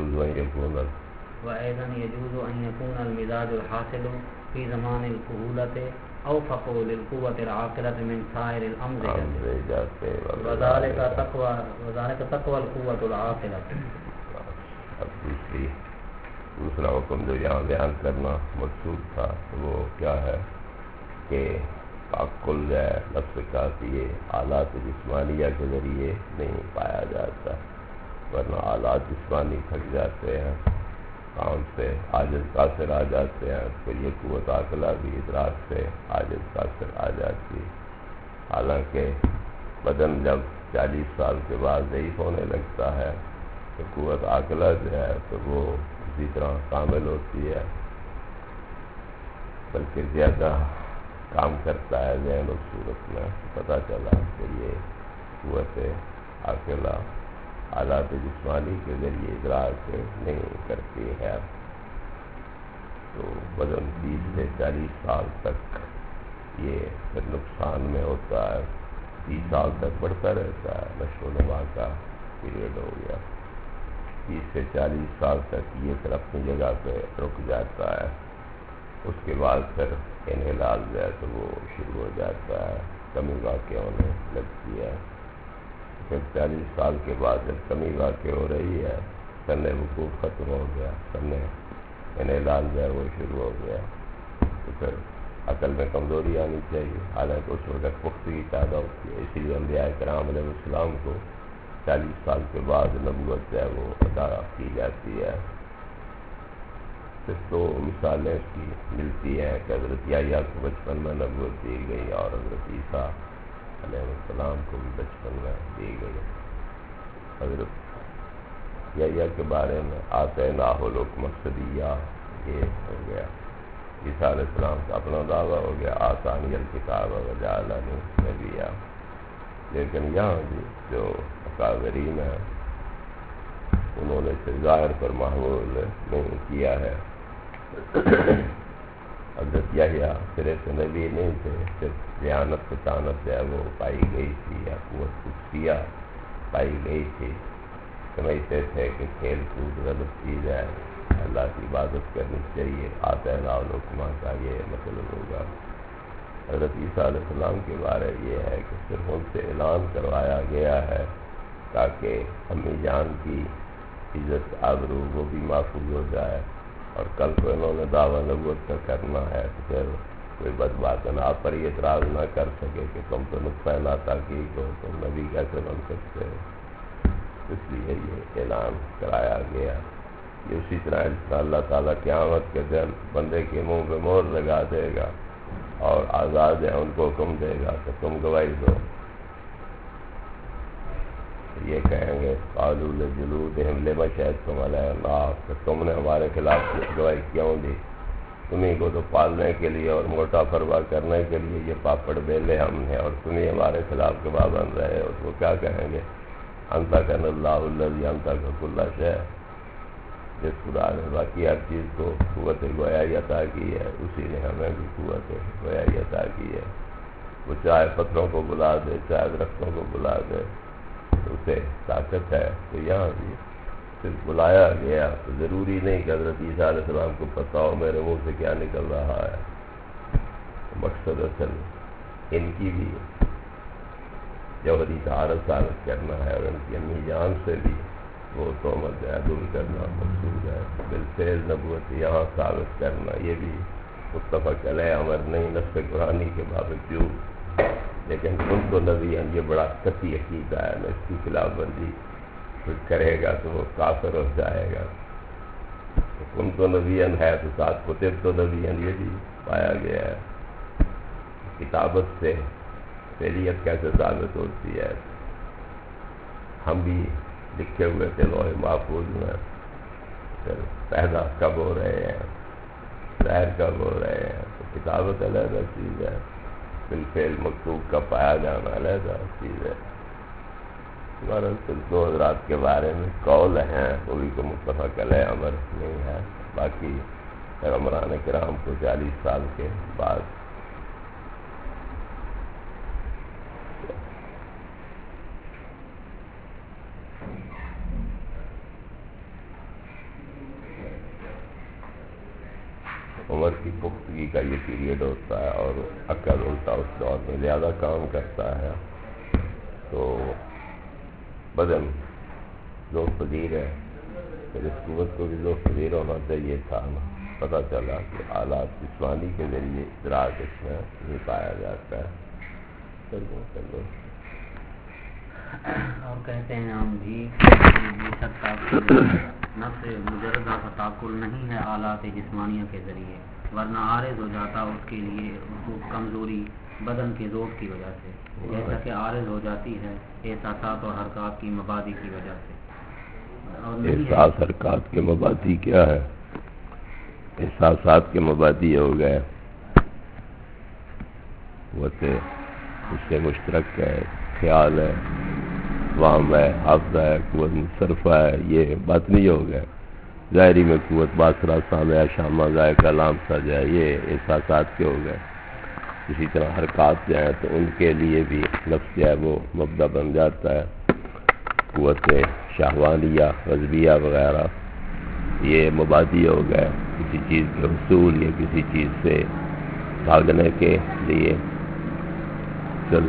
يجوز أن يكون المزاج الحاصل في زمان الكهولة أوفق للقوة العاقلة من سائر الأمزجة، وذلك تقوى القوة العاقلة. اب دوسرا حکم جو یہاں بیان کرنا مقصود تھا وہ کیا ہے کہ تعقل ہے نفس کا کہ یہ آلات جسمانیہ کے ذریعے نہیں پایا جاتا، ورنہ آلات جسمانی تھک جاتے ہیں، کام سے عاجز قاصر آ جاتے ہیں، پھر یہ قوت عاقلہ بھی ادراک سے عاجز قاصر آ جاتی. حالانکہ بدن جب 40 سال کے بعد ضعیف ہونے لگتا ہے تو قوت عاقلہ جو ہے تو وہ اسی طرح کامل ہوتی ہے، بلکہ زیادہ کام کرتا ہے ذہن و صورت میں. پتہ چلا کہ یہ قوت عاقلہ آلات جسمانی کے ذریعے ادراک نہیں کرتی ہے، تو بدن 30 سے 40 سال تک یہ پھر نقصان میں ہوتا ہے. 30 سال تک بڑھتا رہتا ہے، نشو و نما کا پیریڈ ہو گیا. 30 سے 40 سال تک یہ پھر اپنی جگہ پہ رک جاتا ہے. اس کے بعد پھر انحلال جو ہے تو وہ شروع ہو جاتا ہے، کمی واقع ہونے لگتی ہے. پھر 40 سال کے بعد جب کمی واقع ہو رہی ہے، سن وقوف ختم ہو گیا، سن انحلال جو ہے وہ شروع ہو گیا، تو پھر عقل میں کمزوری آنی چاہیے. حالانکہ اس وقت پختگی پیدا ہوتی ہے. اسی لیے انبیاء کرام علیہ السلام کو 40 سال کے بعد نبوت جو ہے وہ ادا کی جاتی ہے. صرف 2 مثالیں اس کی ملتی ہیں کہ حضرت یحییٰ کو بچپن میں نبوت دی گئی اور حضرت عیسیٰ علیہ السلام کو بھی بچپن میں دی گئی. حضرت یحییٰ کے بارے میں آتیناہ الحکم الصبیہ یہ ہو گیا. عیسیٰ علیہ السلام کا اپنا دعویٰ ہو گیا آتانی الکتاب وجعلنی نبیّا. لیکن یہاں بھی جو اکابرین ہیں انہوں نے اسے ظاہر پر محمول نہیں کیا ہے. حضرت یحییٰ سرے سے نبی نہیں تھے، صرف ذہانت فطانت جو ہے وہ پائی گئی تھی یا قوت قدسیہ پائی گئی تھی. سمجھتے تھے کہ کھیل کود غلط چیز ہے، اللہ کی عبادت کرنی چاہیے. آتیناہ الحکم کا یہ مطلب ہوگا. حضرت عیسیٰ علیہ السلام کے بارے یہ ہے کہ صرف ان سے اعلان کروایا گیا ہے تاکہ امی جان کی عزت آبرو وہ بھی محفوظ ہو جائے، اور کل کو انہوں نے دعویٰ نبوت کا کرنا ہے تو پھر کوئی بدباطن آپ پر یہ اعتراض نہ کر سکے کہ تم تو نطفہ ناتحقیق ہو، تم نبی کیسے بن سکتے ہو. اس لیے یہ اعلان کرایا گیا. یہ اسی طرح اللہ تعالیٰ قیامت کے دن بندے کے منہ پہ مہر لگا دے گا اور آزاد ہے ان کو حکم دے گا کہ تم گواہی دو. یہ کہیں گے قالوا لجلودہم لم شہدتم علینا، کہ تم نے ہمارے خلاف گواہی کیوں دی؟ تمہیں کو تو پالنے کے لیے اور موٹا فروا کرنے کے لیے یہ پاپڑ بیلے ہم نے، اور تمہیں ہمارے خلاف گواہ بن رہے ہو. تو وہ کیا کہیں گے؟ انطقنا اللہ الذی انطق کل شیء. جس خدا نے باقی ہر چیز کو قوت گویائی عطا کی ہے اسی نے ہمیں بھی قوت گویائی عطا کی ہے. وہ چاہے پتھروں کو بلا دے چاہے درختوں کو بلا دے اسے طاقت ہے. تو یہاں بھی صرف بلایا گیا تو ضروری نہیں کہ حضرت عیسیٰ علیہ السلام کو پتہ ہو میرے منہ سے کیا نکل رہا ہے. مقصد اصل ان کی بھی جوہری طہارت ثابت کرنا ہے اور ان کی امی جان سے بھی وہ تہمت دور کرنا مقصود ہے. بالفعل نبوت یہاں ثابت کرنا یہ بھی متفق علیہ امر نہیں نص قرآنی کے باوجود. لیکن ان کو نبی یہ بڑا قطعی عقیدہ ہے میں اس کی خلاف ورزی کرے گا تو وہ کافر ہو جائے گا. تم تو نبیان ہے تو ساتھ کتب تو نبیان، یہ بھی پایا گیا ہے۔ کتابت سے فعلیت کیسے ثابت ہوتی ہے؟ ہم بھی لکھے ہوئے تھے لوح محفوظ میں، پھر پیدا کب ہو رہے ہیں، ظاہر کب ہو رہے ہیں، تو کتابت علیحدہ چیز ہے، بالفعل مکتوب کا پایا جانا علیحدہ چیز ہے۔ ہمارا دو حضرات کے بارے میں قول ہیں، وہ بھی کوئی متفق علیہ امر نہیں ہے۔ باقی پیغمبران کرام کو 40 سال کے بعد عمر کی پختگی کا یہ پیریڈ ہوتا ہے، اور عقل الٹا اس دور میں زیادہ کام کرتا ہے، تو بدن ذوق پذیر ہے، پھر اس قوت کو بھی ذوق پذیر ہونا چاہیے تھا نا۔ پتہ چلا کہ آلات جسمانی کے ذریعے ادراک اس میں نہیں پایا جاتا ہے۔ چلو اور کہتے ہیں ہم بھی بے شک نفس مجردہ کا تعقل نہیں ہے آلات جسمانیہ کے ذریعے، ورنہ عارض ہو جاتا اس کے لیے کمزوری بدن کے ذوق کی وجہ سے، جیسا کہ عارض ہو جاتی ہے احساسات اور حرکات کی مبادی کی وجہ سے۔ احساس حرکات کے مبادی کیا ہے؟ احساسات کے مبادی ہو گئے قوت اس سے مشترک ہے، خیال ہے، وام ہے، حافظہ ہے، قوت مصرفہ ہے، یہ باطنی ہو گئے۔ ظاہری میں قوت باصرہ، سامعہ، شامہ، ذائقہ، لامسہ جو ہے، یہ احساسات کے ہو گئے۔ اسی طرح حرکات جو ہیں تو ان کے لیے بھی نفس جو ہے وہ مبدا بن جاتا ہے، قوت شہوانیہ، غضبیہ وغیرہ، یہ مبادی ہو گئے کسی چیز کے حصول یا کسی چیز سے بھاگنے کے لیے۔ چل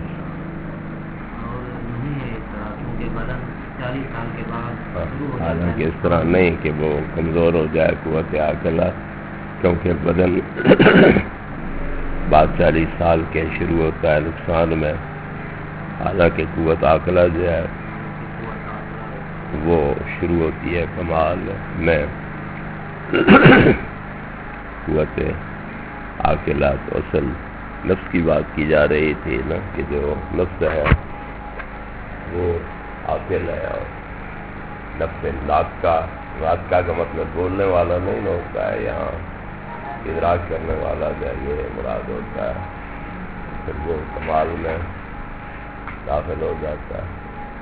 حالانکہ اس طرح نہیں کہ وہ کمزور ہو جائے قوت عاقلہ، کیونکہ بدن بعد 40 سال کے شروع ہوتا ہے نقصان میں، حالانکہ قوت عاقلہ جو ہے وہ شروع ہوتی ہے کمال میں۔ قوت عاقلہ تو اصل نفس کی بات کی جا رہی تھی نا، کہ جو نفس ہے وہ عاقل ہے، اور نفس ناطقہ کا مطلب بولنے والا نہیں ہوتا ہے، یہاں ادراک کرنے والا جو ہے یہ مراد ہوتا ہے، پھر وہ کمال میں داخل ہو جاتا ہے۔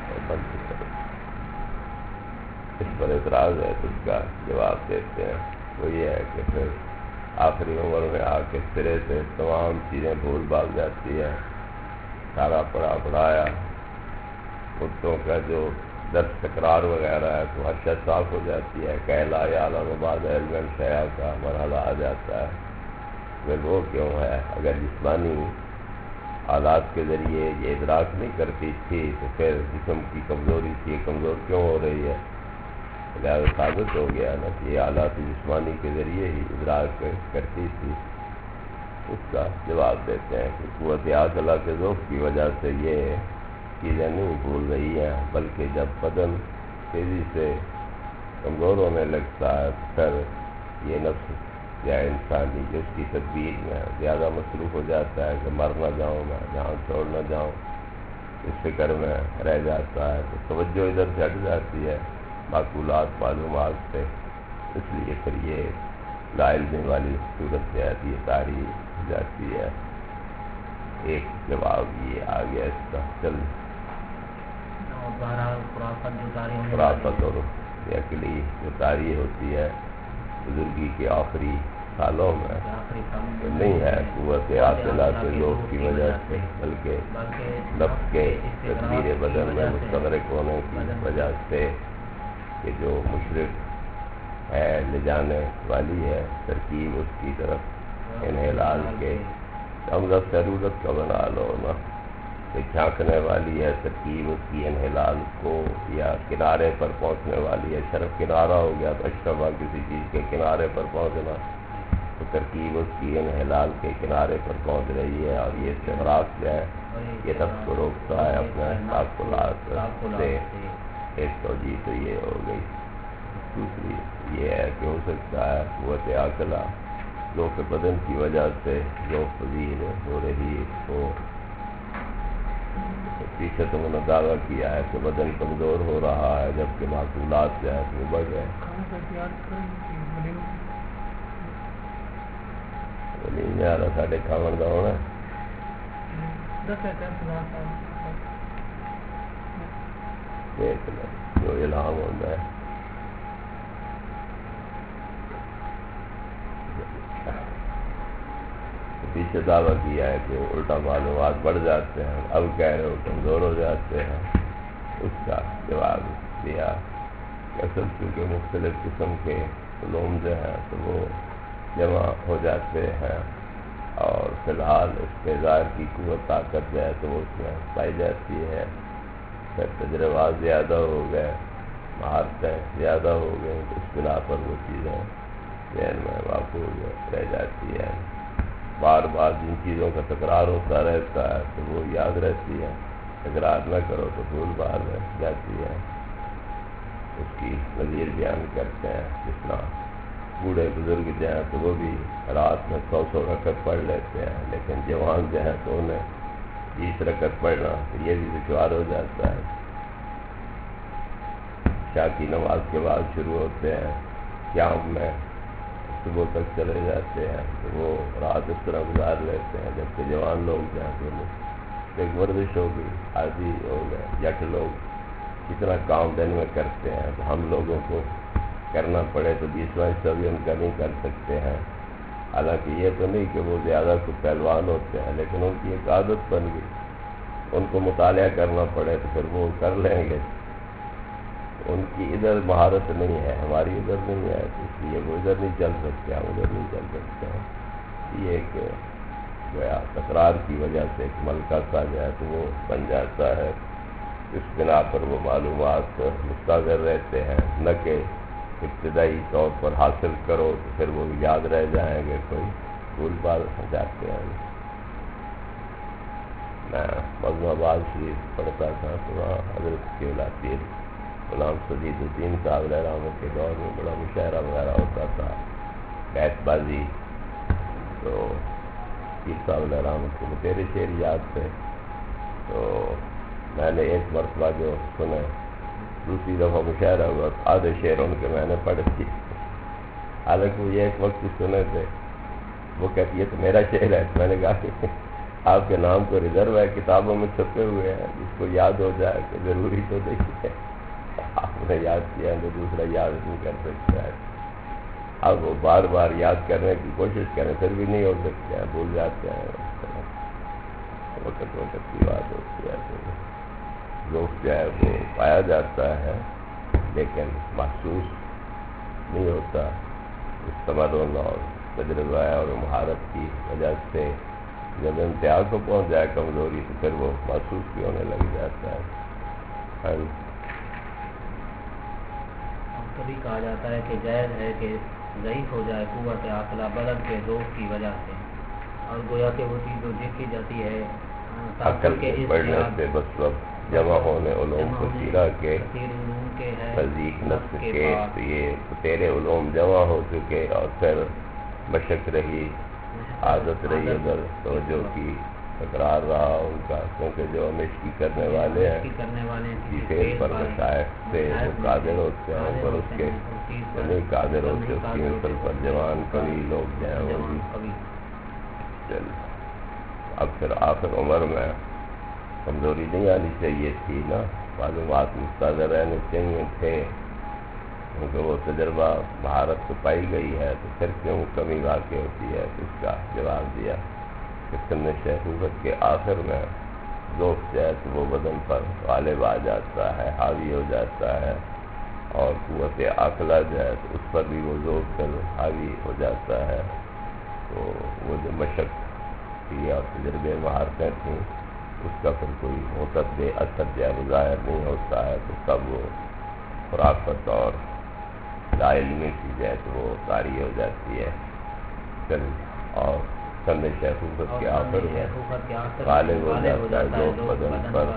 اس پر اعتراض ہے تو اس کا جواب دیتے ہیں، وہ یہ ہے کہ پھر آخری عمر میں آ کے سرے سے تمام چیزیں بھول بھال جاتی ہیں، سارا پڑھایا بتوں کا جو درس تکرار وغیرہ ہے تو ہر شے صاف ہو جاتی ہے، کہلا یا علم بعد علم شیعہ کا مرحلہ آ جاتا ہے۔ پھر وہ کیوں ہے؟ اگر جسمانی آلات کے ذریعے یہ ادراک نہیں کرتی تھی تو پھر جسم کی کمزوری تھی، کمزور کیوں ہو رہی ہے؟ لہذا ثابت ہو گیا نا کہ یہ آلات جسمانی کے ذریعے ہی ادراک کرتی تھی۔ اس کا جواب دیتے ہیں کہ قوت عاقلہ کے ذوق کی وجہ سے یہ چیزیں نہیں بھول رہی ہیں، بلکہ جب بدن تیزی سے کمزور ہونے لگتا ہے تو پھر یہ نفس یا انسانی جو اس کی تدبیر میں زیادہ مصروف ہو جاتا ہے کہ مر نہ جاؤں میں، جہاں چھوڑ نہ جاؤں، اس فکر میں رہ جاتا ہے، تو توجہ ادھر سے ہٹ جاتی ہے معقولات معلومات سے، اس لیے پھر یہ لا علمی والی صورت سے آتی ہے، تاریخ ہو جاتی ہے۔ ایک جواب یہ آ گیا اس کا۔ چل خرافت اور عقلی جو تاریخ ہوتی ہے بزرگی کے آخری سالوں میں نہیں ہے قوت عاقلہ کے ذوق کی وجہ سے، بلکہ نفس کے تدبیر بدن میں مستغرق ہونے کی وجہ سے، کہ جو مشرق ہے لے جانے والی ہے ترکیب اس کی طرف انحلال کے حمزہ ضرورت کا بنا لو نا، کہ جھانکنے والی ہے ترکیب اس کی انحلال کو، یا کنارے پر پہنچنے والی ہے۔ شرف کنارہ ہو گیا تو اشرفہ کسی چیز کے کنارے پر پہنچنا، تو ترکیب اس کی انحلال کے کنارے پر پہنچ رہی ہے، اور یہ استغراق جو ہے یہ نفس کو روکتا ہے اپنے تعقلات سے۔ ایک توجیہ تو یہ ہو گئی۔ دوسری یہ ہے کہ ہو سکتا ہے قوت عقلہ ذوق بدن کی وجہ سے ذوق پذیر ہو رہی ہو. پیچھے تو انہوں نے دعویٰ کیا ہے کہ بدن کمزور ہو رہا ہے جبکہ معقولات جو ہے وہ بڑھ گئے. نہیں آ رہا ساڑھے کھاون کا ہونا دیکھ لیں جو الہام ہوتا ہے. پیچھے دعویٰ کیا ہے کہ الٹا معلومات بڑھ جاتے ہیں، اب کہہ رہے ہو کمزور ہو جاتے ہیں. اس کا جواب دیا کہ اصل چونکہ مختلف قسم کے علوم جو ہیں تو وہ جمع ہو جاتے ہیں اور فی الحال استعداد کی قوت طاقت جو ہے تو وہ اس میں پائی جاتی ہے. پھر تجربات زیادہ ہو گئے، مہارتیں زیادہ ہو گئیں، اس بنا پر وہ چیزیں ذہن میں واقع رہ جاتی ہیں. بار بار جن چیزوں کا تکرار ہوتا رہتا ہے تو وہ یاد رہتی ہے، تکرار نہ کرو تو بھول بار رہ جاتی ہے. اس کی نظیر بیان کرتے ہیں جس طرح بوڑھے بزرگ جو ہیں تو وہ بھی رات میں 100 رکعت پڑھ لیتے ہیں، لیکن جوان جو ہیں تو انہیں 20 رکعت پڑھنا تو یہ بھی دشوار ہو جاتا ہے. عشاء کی نماز کے بعد شروع ہوتے ہیں، قیام میں صبح تک چلے جاتے ہیں تو وہ رات اس طرح گزار لیتے ہیں. جبکہ جوان لوگ جو ہیں تو ایک ورزش ہوگی، عادی ہو گئے. جٹ لوگ کتنا کام دن میں کرتے ہیں تو ہم لوگوں کو کرنا پڑے تو 20واں حصہ بھی ہم کا نہیں کر سکتے ہیں. حالانکہ یہ تو نہیں کہ وہ زیادہ کو پہلوان ہوتے ہیں، لیکن ان کی ایک عادت بن گئی، ان کو مطالعہ کرنا پڑے تو پھر وہ کر لیں گے. ان کی ادھر مہارت نہیں ہے، ہماری ادھر نہیں ہے، تو اس لیے وہ ادھر نہیں چل سکتے، ہم ادھر نہیں چل سکتے ہیں. یہ کہ گویا تکرار کی وجہ سے ایک ملکہ سا جو ہے تو وہ بن جاتا ہے. اس بنا پر وہ معلومات مستقر رہتے ہیں، نہ کہ ابتدائی طور پر حاصل کرو تو پھر وہ یاد رہ جائیں گے، کوئی بھول بھال ہو جاتے ہیں. میں مجمع آباد شریف پڑھتا تھا تو وہاں حضرت کے پیر غلام سدید الدین صاحب علیہ رحمۃ کے دور میں بڑا مشاعرہ وغیرہ ہوتا تھا، بیت بازی. تو پیر صاحب علیہ رحمۃ کو تیرے شعر یاد تھے تو میں نے ایک مرتبہ جو سنے، دوسری دفعہ مشاعرہ ہوا آدھے شعر ان کے میں نے پڑھ دی. حالانکہ وہ یہ ایک وقت سنے تھے. وہ کہتی ہے تو میرا شعر ہے. میں نے کہا کہ آپ کے نام کو ریزرو ہے، کتابوں میں چھپے ہوئے ہیں، جس کو یاد ہو جائے کہ ضروری تو نہیں ہے. آپ نے یاد کیا تو دوسرا یاد نہیں کر سکتا ہے. اب وہ بار بار یاد کرنے کی کوشش کریں پھر بھی نہیں ہو سکتے ہیں، بھول جاتے ہیں. وقت کی بات ہوتی ہے تو ذوق جو ہے وہ پایا جاتا ہے لیکن محسوس نہیں ہوتا. اس تمرن اور تجربہ اور مہارت کی وجہ سے جب انتہا کو پہنچ جائے کمزوری تو پھر وہ محسوس بھی ہونے لگ جاتا ہے. کبھی کہا جاتا ہے کہ جائز ہے کہ ضعیف ہو جائے قوت عقلہ بدن کے ذوق کی وجہ سے، اور گویا کہ وہ چیز جو دیکھی جاتی ہے عقل کے بڑھنے سے بس وقت جمع ہونے علوم کثیرہ کے نزدیک نفس کے تو یہ تیرے علوم جمع ہو چکے اور پھر مشق رہی، عادت رہی، ادھر توجہ کی تکرار رہا ان کا. کیونکہ جو مشقی کرنے والے ہیں فیل پر مشائخ سے وہ قادر ہوتے ہیں، پر اس کے نہیں قادر ہوتے اس کی مثل پر جوان کبھی لوگ جو ہیں وہ بھی چل. اب پھر آخر عمر میں کمزوری نہیں آنی چاہیے تھی نا، معلومات مستقر رہنے چاہیے تھے، کیونکہ وہ تجربہ مہارت تو پائی گئی ہے تو پھر کیوں کمی واقع ہوتی ہے. اس کا جواب دیا کہ سن شیخوخت کے آخر میں ذوق جو ہے تو وہ بدن پر غالب آ جاتا ہے، حاوی ہو جاتا ہے، اور قوت عقلہ جو ہے تو اس پر بھی وہ ذوق پھر حاوی ہو جاتا ہے. تو وہ جو مشق کی اور تجربے مہارتیں تھیں اس کا پھر کوئی موقت بے اثر جو ہے ظاہر نہیں ہوتا ہے. تو تب وہ خرافت اور لا علمی کی جو ہے تو وہ طاری ہو جاتی ہے. پھر اور سن شیخوخت کے آخر میں غالب ہو جاتا ہے ذوق بدن پر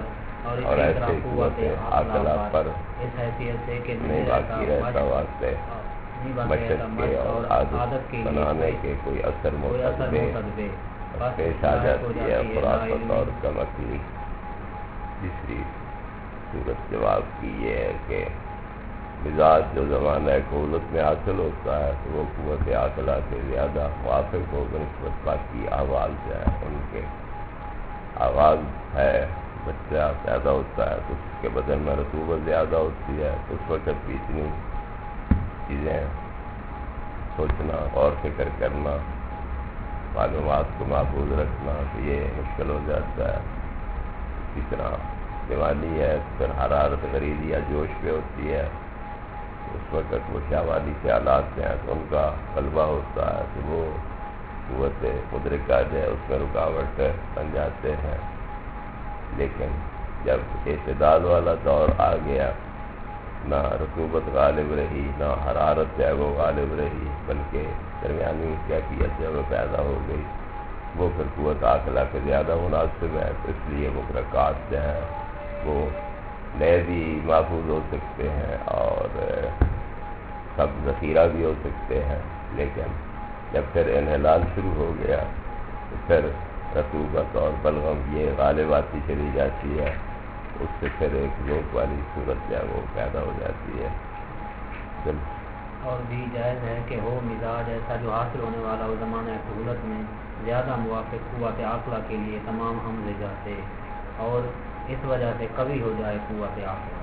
اور ایسے قوت عقلہ پر اس حیثیت سے کہ نہیں باقی رہتا واسطے مشق کے اور عادت بنانے کے کوئی اثر متدبے پیش آ جاتی ہے فراست اور کمکی۔ تیسری صورت جواب کی یہ ہے کہ مزاج جو زمانہ قولت میں حاصل ہوتا ہے تو وہ قوت عقلہ کے زیادہ موافق ہو بنسبت باقی احوال جو ہے ان کے۔ آواز ہے، بچہ پیدا ہوتا ہے تو اس کے بدن میں رطوبت زیادہ ہوتی ہے، اس وقت بھی اتنی چیزیں سوچنا اور فکر کرنا، معلومات کو محفوظ رکھنا تو یہ مشکل ہو جاتا ہے۔ اسی طرح جوانی ہے، پھر حرارت غریزی یا جوش پہ ہوتی ہے، اس وقت وہ شہوالی خیالات ہیں تو ان کا غلبہ ہوتا ہے تو وہ قوت مدرکہ جو ہے اس میں رکاوٹ بن جاتے ہیں۔ لیکن جب اعتدال والا دور آ گیا، نہ رطوبت غالب رہی نہ حرارت جو ہے وہ غالب رہی، بلکہ درمیانی کیفیت جو ہے وہ پیدا ہو گئی، وہ پھر قوت عقلہ کے زیادہ مناسب ہے۔ تو اس لیے مقررات جو ہیں وہ نئے بھی محفوظ ہو سکتے ہیں اور سب ذخیرہ بھی ہو سکتے ہیں، لیکن جب پھر انحلال شروع ہو گیا تو پھر رطوبت اور بلغم یہ غالب آتی چلی جاتی ہے، اس سے پھر ایک ذوق والی صورت جو ہے وہ پیدا ہو جاتی ہے۔ اور بھی جائز ہے کہ ہو مزاج ایسا جو حاصل ہونے والا ہو زمانہ قولت میں زیادہ موافق قوت عقلہ کے لیے تمام حمزے جاتے اور اس وجہ سے قوی ہو جائے قوت عقلہ۔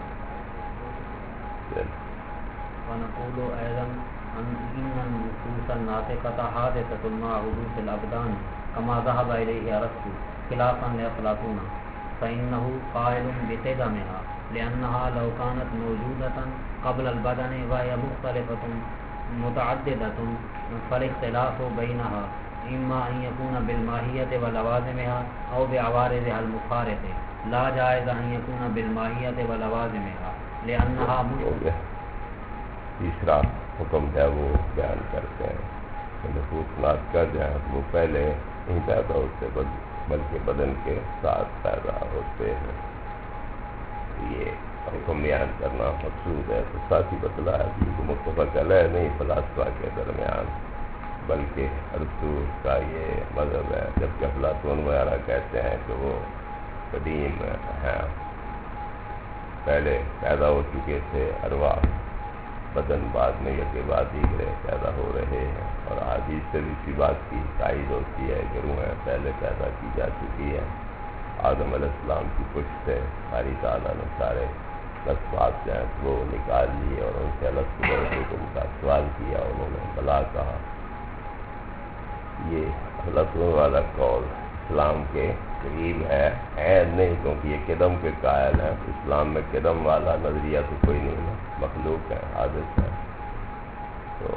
ونقول ايضا ان النصوص الناطقة حادثة مع حدوث الابدان كما ذهب اليه ارسطو خلافا لافلاطون، فانه قائل بقدمها لانها لو كانت موجودة قبل البدن وهي مختلفة متعددة فالاختلاف بينها اما ان يكون بالماهية ولوازمها او بعوارضها المفارقة، لا جائز ان يكون بالماهية ولوازمها لانها تیسرا حکم ہے وہ بیان کرتے ہیں کہ نفوس ناطقہ جو ہیں وہ پہلے نہیں پیدا ہوتے بلکہ بدن کے ساتھ پیدا ہوتے ہیں۔ یہ حکم بیان کرنا مقصود ہے۔ تو ساتھ ہی بتلا ہے کہ متفق علیہ نہیں فلاسفہ کے درمیان، بلکہ ارسطو کا یہ مذہب ہے، جبکہ افلاطون وغیرہ کہتے ہیں کہ وہ قدیم ہیں، پہلے پیدا ہو چکے تھے ارواح، بدن بعد میں یہ کہ بعد دیگرے پیدا ہو رہے ہیں، اور حدیث سے بھی اسی بات کی تائید ہوتی ہے کہ روحیں پہلے پیدا کی جا چکی ہیں۔ آدم علیہ السلام کی پشت سے باری تعالیٰ نے سارے لطفات جو ہیں وہ نکال لیے اور ان سے الگ حکم کا سوال کیا، انہوں نے بلا کہا۔ یہ فلاطون والا قول اسلام کے قریب ہے نہیں، کیونکہ یہ قدم کے قائل ہیں، اسلام میں قدم والا نظریہ تو کوئی نہیں ہے، مخلوق ہے، حادث ہے۔ تو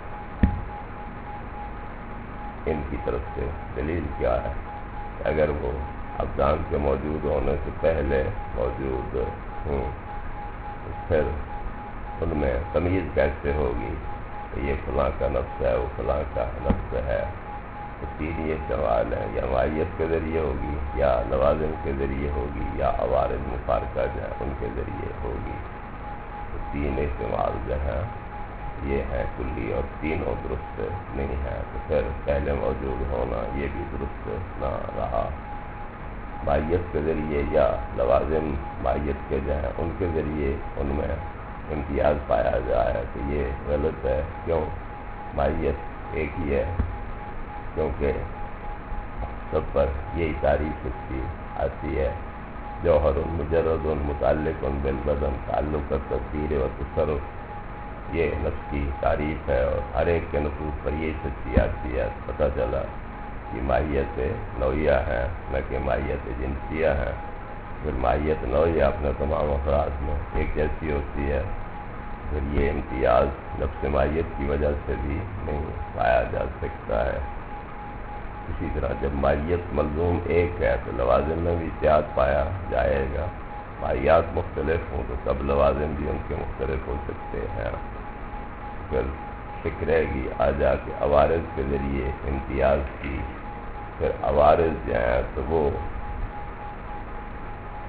ان کی طرف سے دلیل کیا ہے کہ اگر وہ ابدان کے موجود ہونے سے پہلے موجود ہوں تو پھر ان میں تمیز کیسے ہوگی کہ یہ فلاں کا نفس ہے وہ فلاں کا نفس ہے؟ تو تین یہ سوال ہیں، یا معیت کے ذریعے ہوگی یا لوازم کے ذریعے ہوگی یا عوارض مفارقہ جو ہے ان کے ذریعے ہوگی۔ تو تین احتمال جو ہیں یہ ہیں کلی، اور تینوں درست نہیں ہیں، تو پھر پہلے موجود ہونا یہ بھی درست نہ رہا۔ معیت کے ذریعے یا لوازم معیت کے جو ہیں ان کے ذریعے ان میں امتیاز پایا جائے تو یہ غلط ہے۔ کیوں؟ معیت ایک ہی ہے، کیونکہ سب پر یہی تعریف اس کی آتی ہے، جوہر مجرد متعلق بالبدن تعلق التدبیر و تصرف، یہ نفس کی تعریف ہے، اور ہر ایک کے نفوس پر یہ سچی آتی ہے۔ پتہ چلا کہ ماہیت نوعیہ ہے نہ کہ ماہیت جنسیہ ہے۔ پھر ماہیت نوعیہ اپنے تمام افراد میں ایک جیسی ہوتی ہے، پھر یہ امتیاز نفس ماہیت کی وجہ سے بھی نہیں پایا جا سکتا ہے۔ اسی طرح جب ماہیت ملزوم ایک ہے تو لوازم میں بھی اتحاد پایا جائے گا۔ ماہیات مختلف ہوں تو تب لوازم بھی ان کے مختلف ہو سکتے ہیں۔ پھر فکر رہے گی آ جا کے عوارض کے ذریعے امتیاز کی، پھر عوارض جو ہیں تو وہ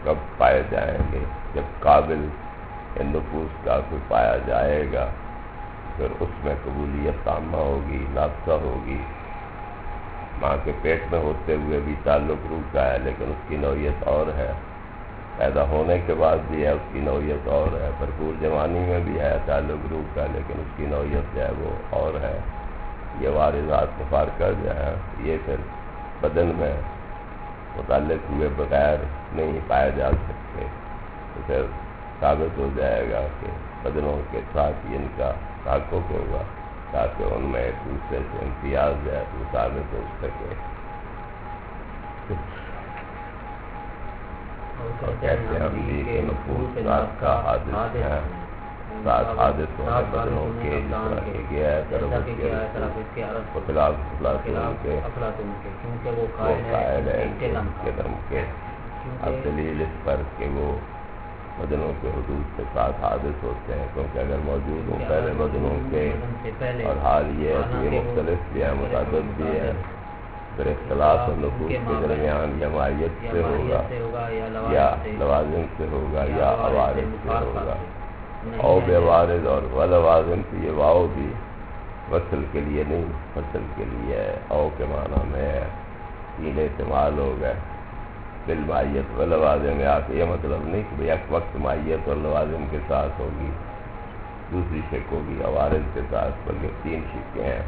کب پائے جائیں گے؟ جب قابل نفوس کا کوئی پایا جائے گا پھر اس میں قبولیت تامہ ہوگی، نافذہ ہوگی۔ ماں کے پیٹ میں ہوتے ہوئے بھی تعلق روح کا ہے، لیکن اس کی نوعیت اور ہے۔ پیدا ہونے کے بعد بھی ہے، اس کی نوعیت اور ہے۔ بھرپور جوانی میں بھی ہے تعلق روح کا، لیکن اس کی نوعیت جو ہے وہ اور ہے۔ یہ واردات مفارقہ جو ہے یہ پھر بدن میں متعلق ہوئے بغیر نہیں پائے جا سکتے، تو پھر ثابت ہو جائے گا کہ بدنوں کے ساتھ ان کا تعلق ہوگا تاکہ ان میں ایک دوسرے سے امتیاز جو ہے تو ثابت ہو سکے۔ اور کہتے ہیں ہم بھی کہ نفوس ذات کا حادث ہے، ساتھ حادث ہونے بدنوں کے جس طرح کہ گیا ہے طرف اس کے افلاطون کے وہ قائل ہے کے دم کے۔ اب دلیل اس پر کہ وہ بدنوں کے حدود کے ساتھ حادث ہوتے ہیں، کیونکہ اگر موجود ہوں پہلے بدنوں کے، اور حال یہ ہے کہ یہ مختلف بھی ہے، متعدد بھی ہے، پھر اختلاف نفوس کے درمیان یا مائیت سے ہوگا یا لوازم سے ہوگا یا عوارض سے ہوگا۔ او بے وارض اور ولوازم سے یہ واؤ بھی وصل کے لیے نہیں، فصل کے لیے ہے۔ او کے معنی میں ہے، تین استعمال ہو گئے بالمائیت و لوازم میں آ کے، یہ مطلب نہیں کہ ایک وقت مائیت اور لوازم کے ساتھ ہوگی، دوسری شک ہوگی عوارض کے ساتھ، بلکہ تین شکیں ہیں،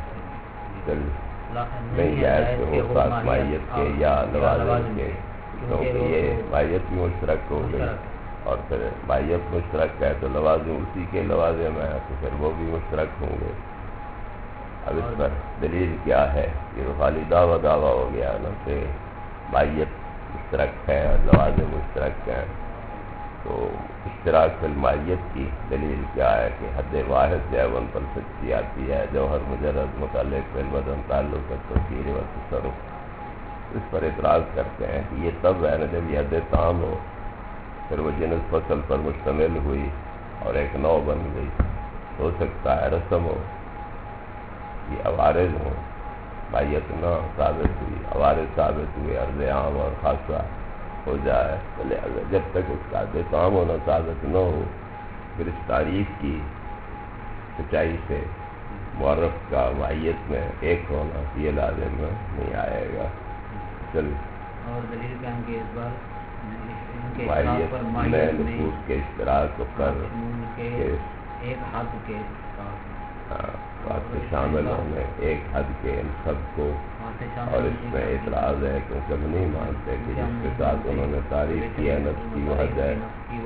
نہیں جائز کہ ہو ساتھ مائیت کے یا لوازم کے، کیونکہ یہ مائیت بھی مشترک ہو گئی، اور پھر مائیت مشترک ہے تو لوازم اسی کے لوازم ہے، تو پھر وہ بھی مشترک ہوں گے۔ اب اس پر دلیل کیا ہے؟ یہ خالی دعویٰ ہو گیا نا کہ مائیت مشترک ہے اور لوازم مشترک ہیں، تو اشتراک فی المائیت کی دلیل کیا ہے کہ حد واحد جو ہے ان پر سچی آتی ہے، جوہر مجرد متعلق بالبدن تعلق التصویر و تصرف۔ اس پر اعتراض کرتے ہیں کہ یہ تب ہے نا جب یہ حد تام ہو، پھر وہ جنس فصل پر مشتمل ہوئی اور ایک نو بن گئی۔ ہو سکتا ہے رسم ہو، یہ عوارض ہوں، مائیت نہ ثابت ہوئی، عوارض ثابت ہوئے، عرض عام اور خاصہ ہو جائے، جب تک اس کا حد تام ہونا ثابت نہ ہو، پھر اس تعریف کی سچائی سے معرف کا مائیت میں ایک ہونا یہ لازم نہیں آئے گا۔ اور دلیل کا ان کے اس بار مائیت میں نفوس کے اشتراک پر ایک حد کے بات کے شامل ہونے، ایک حد کے ان سب کو، اور اس میں اعتراض ہے کیونکہ ہم نہیں مانتے کہ جس کے ساتھ انہوں نے تعریف کی ہے نفس کی وہ حد ہے،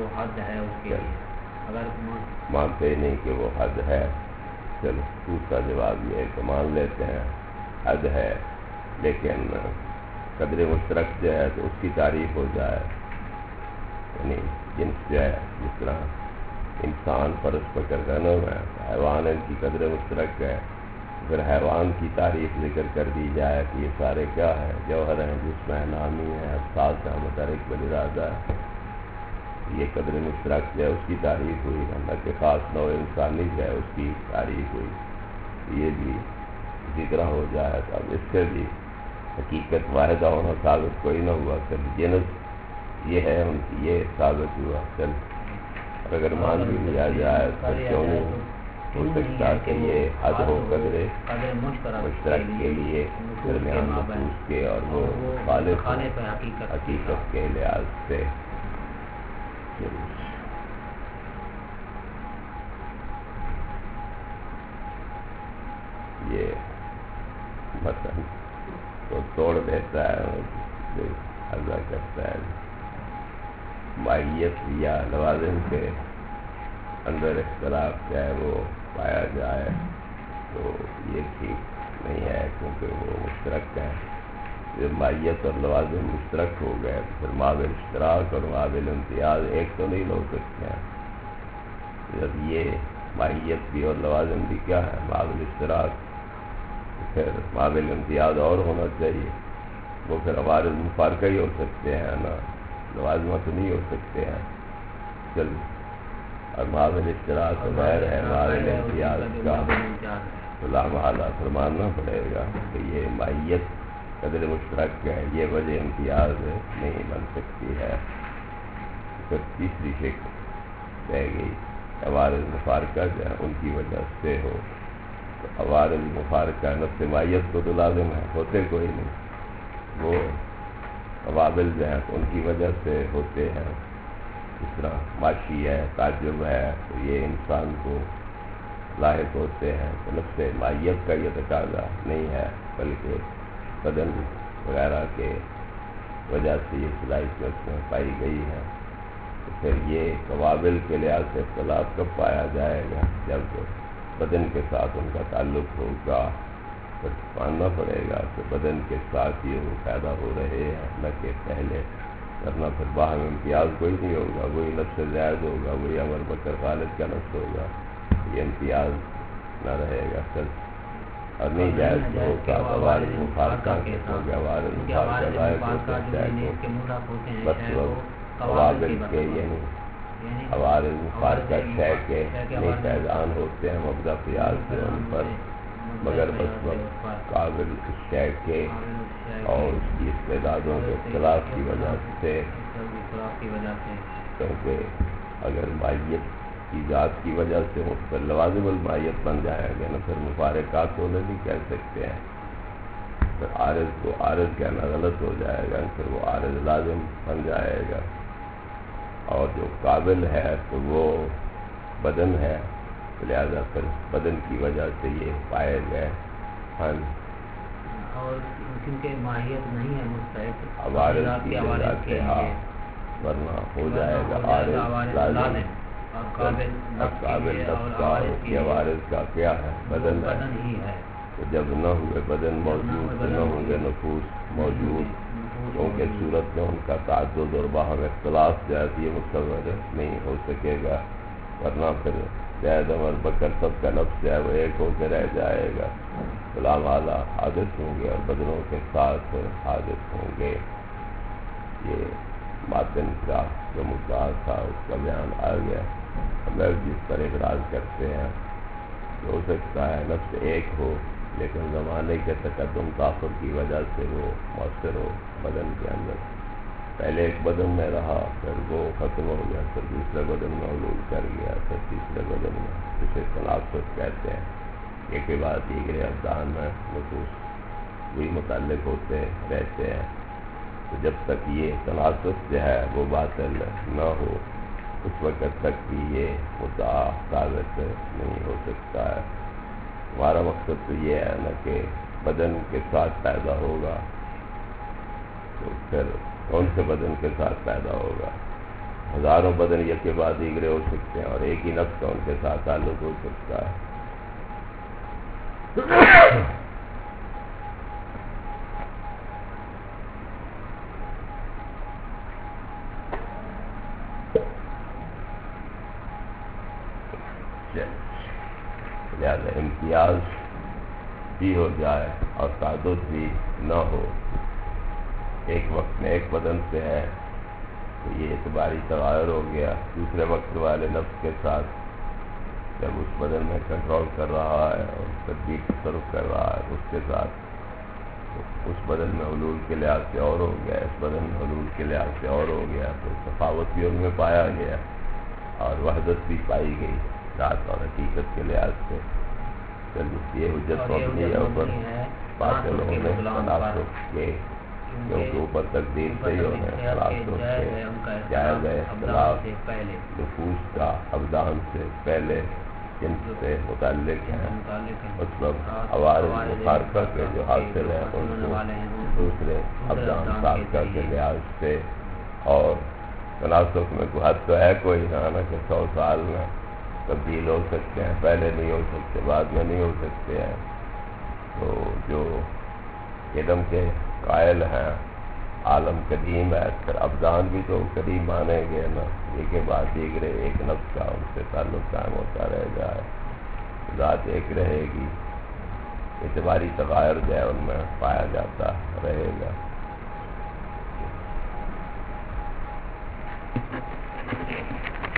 اگر مانتے ہی نہیں کہ وہ حد ہے۔ چلو دوسرا جواب یہ ہے کہ مان لیتے ہیں حد ہے، لیکن قدر مشترک جو ہے تو اس کی تعریف ہو جائے، یعنی جنس جو ہے جس طرح انسان فرض پکڑ رہنا ہے، حیوان ان کی قدر مشترک ہے، پھر حیوان کی تعریف ذکر کر دی جائے کہ یہ سارے کیا ہے؟ جوہر ہیں، جس میں نامی ہے، افساس ہے، متحرک بالارادہ ہے، یہ قدر مشترک جو ہے اس کی تعریف ہوئی، اللہ کے خاص نوع انسانی جو ہے اس کی تعریف ہوئی، یہ بھی اسی طرح ہو جائے۔ تو اب اس سے بھی حقیقت واحدہ ہونا ثابت کوئی نہ ہوا، پھر جنس یہ ہے ان کی یہ ثابت ہوا۔ چل اگر مان بھی لیا جائے تو کیوں نہیں ہو سکتا کہ یہ حد ہو قدر مشترک کے لیے درمیان نفوس کے، اور وہ خالق حقیقت کے لحاظ سے۔ یہ مثلا تو توڑ دیتا ہے، عرضہ کرتا ہے مائیت یا لوازم کے اندر اختلاف چاہے وہ پایا جائے تو یہ ٹھیک نہیں ہے، کیونکہ وہ مشترک ہیں۔ جب مائیت اور لوازم مشترک ہو گئے تو پھر مابل اشتراک اور مابل امتیاز ایک تو نہیں ہو سکتے ہیں۔ جب یہ مائیت بھی اور لوازم بھی کیا ہے؟ مابل اشتراک، پھر مابل امتیاز اور ہونا چاہیے، وہ پھر عوارض مفارقہ ہی ہو سکتے ہیں نا، لوازمہ تو نہیں ہو سکتے ہیں۔ چل اور مابل اشتراک غیر ہے، مابل امتیاز کا تو لامحالہ فرمانا پڑے گا کہ یہ مائیت قدر مشترک ہے، یہ وجہ امتیاز نہیں بن سکتی ہے۔ پھر تیسری شکل رہ گئی عوارض مفارقہ جو ہے ان کی وجہ سے ہو. تو عوارض مفارقہ نفس مائیت کو تو لازم ہے، ہوتے کوئی نہیں. وہ قوابل جو ہیں ان کی وجہ سے ہوتے ہیں. اس طرح معاشی ہے، تعجب ہے، تو یہ انسان کو لاحق ہوتے ہیں. تو نفس مائیت کا یہ تقاضا نہیں ہے، بلکہ بدن وغیرہ کے وجہ سے یہ صلاحیت اس میں پائی گئی ہے. تو پھر یہ قوابل کے لحاظ سے اختلاف کب پایا جائے گا؟ جب بدن کے ساتھ ان کا تعلق ہوگا. پھر ماننا پڑے گا کہ بدن کے ساتھ یہ وہ پیدا ہو رہے ہیں، نہ کہ پہلے. ورنہ پھر باہم امتیاز کوئی نہیں ہوگا، وہی نفس زائد ہوگا، وہی عمر بکر خالد کا نفس ہوگا. یہ امتیاز نہ رہے گا پھر، اور نہیں جائز تو ہوگا عوارض مفارقہ کے ہوگا. عوارض مفارقہ لائق ہوتے ہیں بس وقت قوابل کے، یعنی عوارض مفارقہ شے کے نہیں فیضان ہوتے ہیں مبدا قیاس سے ان پر، مگر بس وقت قابل اس شے کے اور اس کی استعدادوں کے اختلاف کی وجہ سے. کیونکہ اگر مائیت کی ذات کی وجہ سے مختلف لوازم المائیت بن جائے گا نا، پھر مفارقات کو نہیں کہہ سکتے ہیں. پھر عارض کو عارض کہنا غلط ہو جائے گا، پھر وہ عارض لازم بن جائے گا. اور جو قابل ہے تو وہ بدن ہے، لہذا پھر بدن کی وجہ سے یہ پائے گئے. ہاں، اور کیونکہ ماہیت نہیں ہے مستحق عوارض کی وجہ سے، ہاں، ورنہ ہو جائے گا عارض لازم. اور قابل نفس کا اس کی عوارض کا کیا ہے؟ بدن ہی ہے. تو جب نہ ہوئے بدن موجود تو نہ ہوں گے نفوس موجود، کیونکہ صورت میں ان کا تعدد اور باہم اختلاف جیسے یہ متصور نہیں ہو سکے گا. ورنہ پھر زید عمر بکر سب کا نفس ہے وہ ایک ہو کے رہ جائے گا. غلام اعلیٰ حادث ہوں گے اور بدنوں کے ساتھ حادث ہوں گے. یہ باطن کا جو مدعا تھا اس کا بیان آ گیا. لوگ جس پر اعتراض کرتے ہیں ہو سکتا ہے نفس ایک ہو لیکن زمانے کے تقدم تاخر کی وجہ سے وہ مؤثر ہو بدن کے اندر. پہلے ایک بدن میں رہا، پھر وہ ختم ہو گیا، پھر دوسرے بدن میں علول کر گیا، پھر تیسرے بدن میں، اسے تناسب کہتے ہیں. ایک کے بعد دیگرے ابدان میں نفوس وہی متعلق ہوتے رہتے ہیں. تو جب تک یہ تناسب جو ہے وہ باطل نہ ہو اس وقت تک بھی یہ مدعا ثابت نہیں ہو سکتا ہے. ہمارا مقصد تو یہ ہے نا کہ بدن کے ساتھ پیدا ہوگا، تو پھر کون سے بدن کے ساتھ پیدا ہوگا؟ ہزاروں بدن یک کے بعد دیگرے ہو سکتے ہیں اور ایک ہی نفس کا ان کے ساتھ تعلق ہو سکتا ہے. لہذا امتیاز بھی ہو جائے اور تعدد بھی نہ ہو، ایک وقت میں ایک بدن سے ہے تو یہ اعتباری تغیر ہو گیا. دوسرے وقت والے نفس کے ساتھ جب اس بدن میں کنٹرول کر رہا ہے اور تدبیر تصرف کر رہا ہے اس کے ساتھ، تو اس بدن میں علول کے لحاظ سے اور ہو گیا، اس بدن میں علول کے لحاظ سے اور ہو گیا. تو تفاوت بھی ان میں پایا گیا اور وحدت بھی پائی گئی ذات اور حقیقت کے لحاظ سے. یہ حجت مبنی ہے اوپر باطل ہونے تناسب کے، کیونکہ اوپر تقدیر سے ہی ہونے تناسب سے جائز ہے اختلاف نفوس کا ابدان سے پہلے جن سے متعلق ہیں. اس وقت عوارض مفارقہ کے جو حاصل ہیں ان کو دوسرے ابدان سابقہ کے لحاظ سے، اور تناسب میں کوئی حد تو ہے کوئی نہ کہ 100 سال میں تبدیل ہو سکتے ہیں، پہلے نہیں ہو سکتے، بعد میں نہیں ہو سکتے ہیں. تو جو قدم کے قائل ہیں عالم قدیم ہے، پھر ابدان بھی تو قدیم مانے گے نا. یہ کے بعد دیگرے ایک نفس کا ان سے تعلق قائم ہوتا رہ جائے، ذات ایک رہے گی، اعتباری تغیر جو ہے ان میں پایا جاتا رہے گا.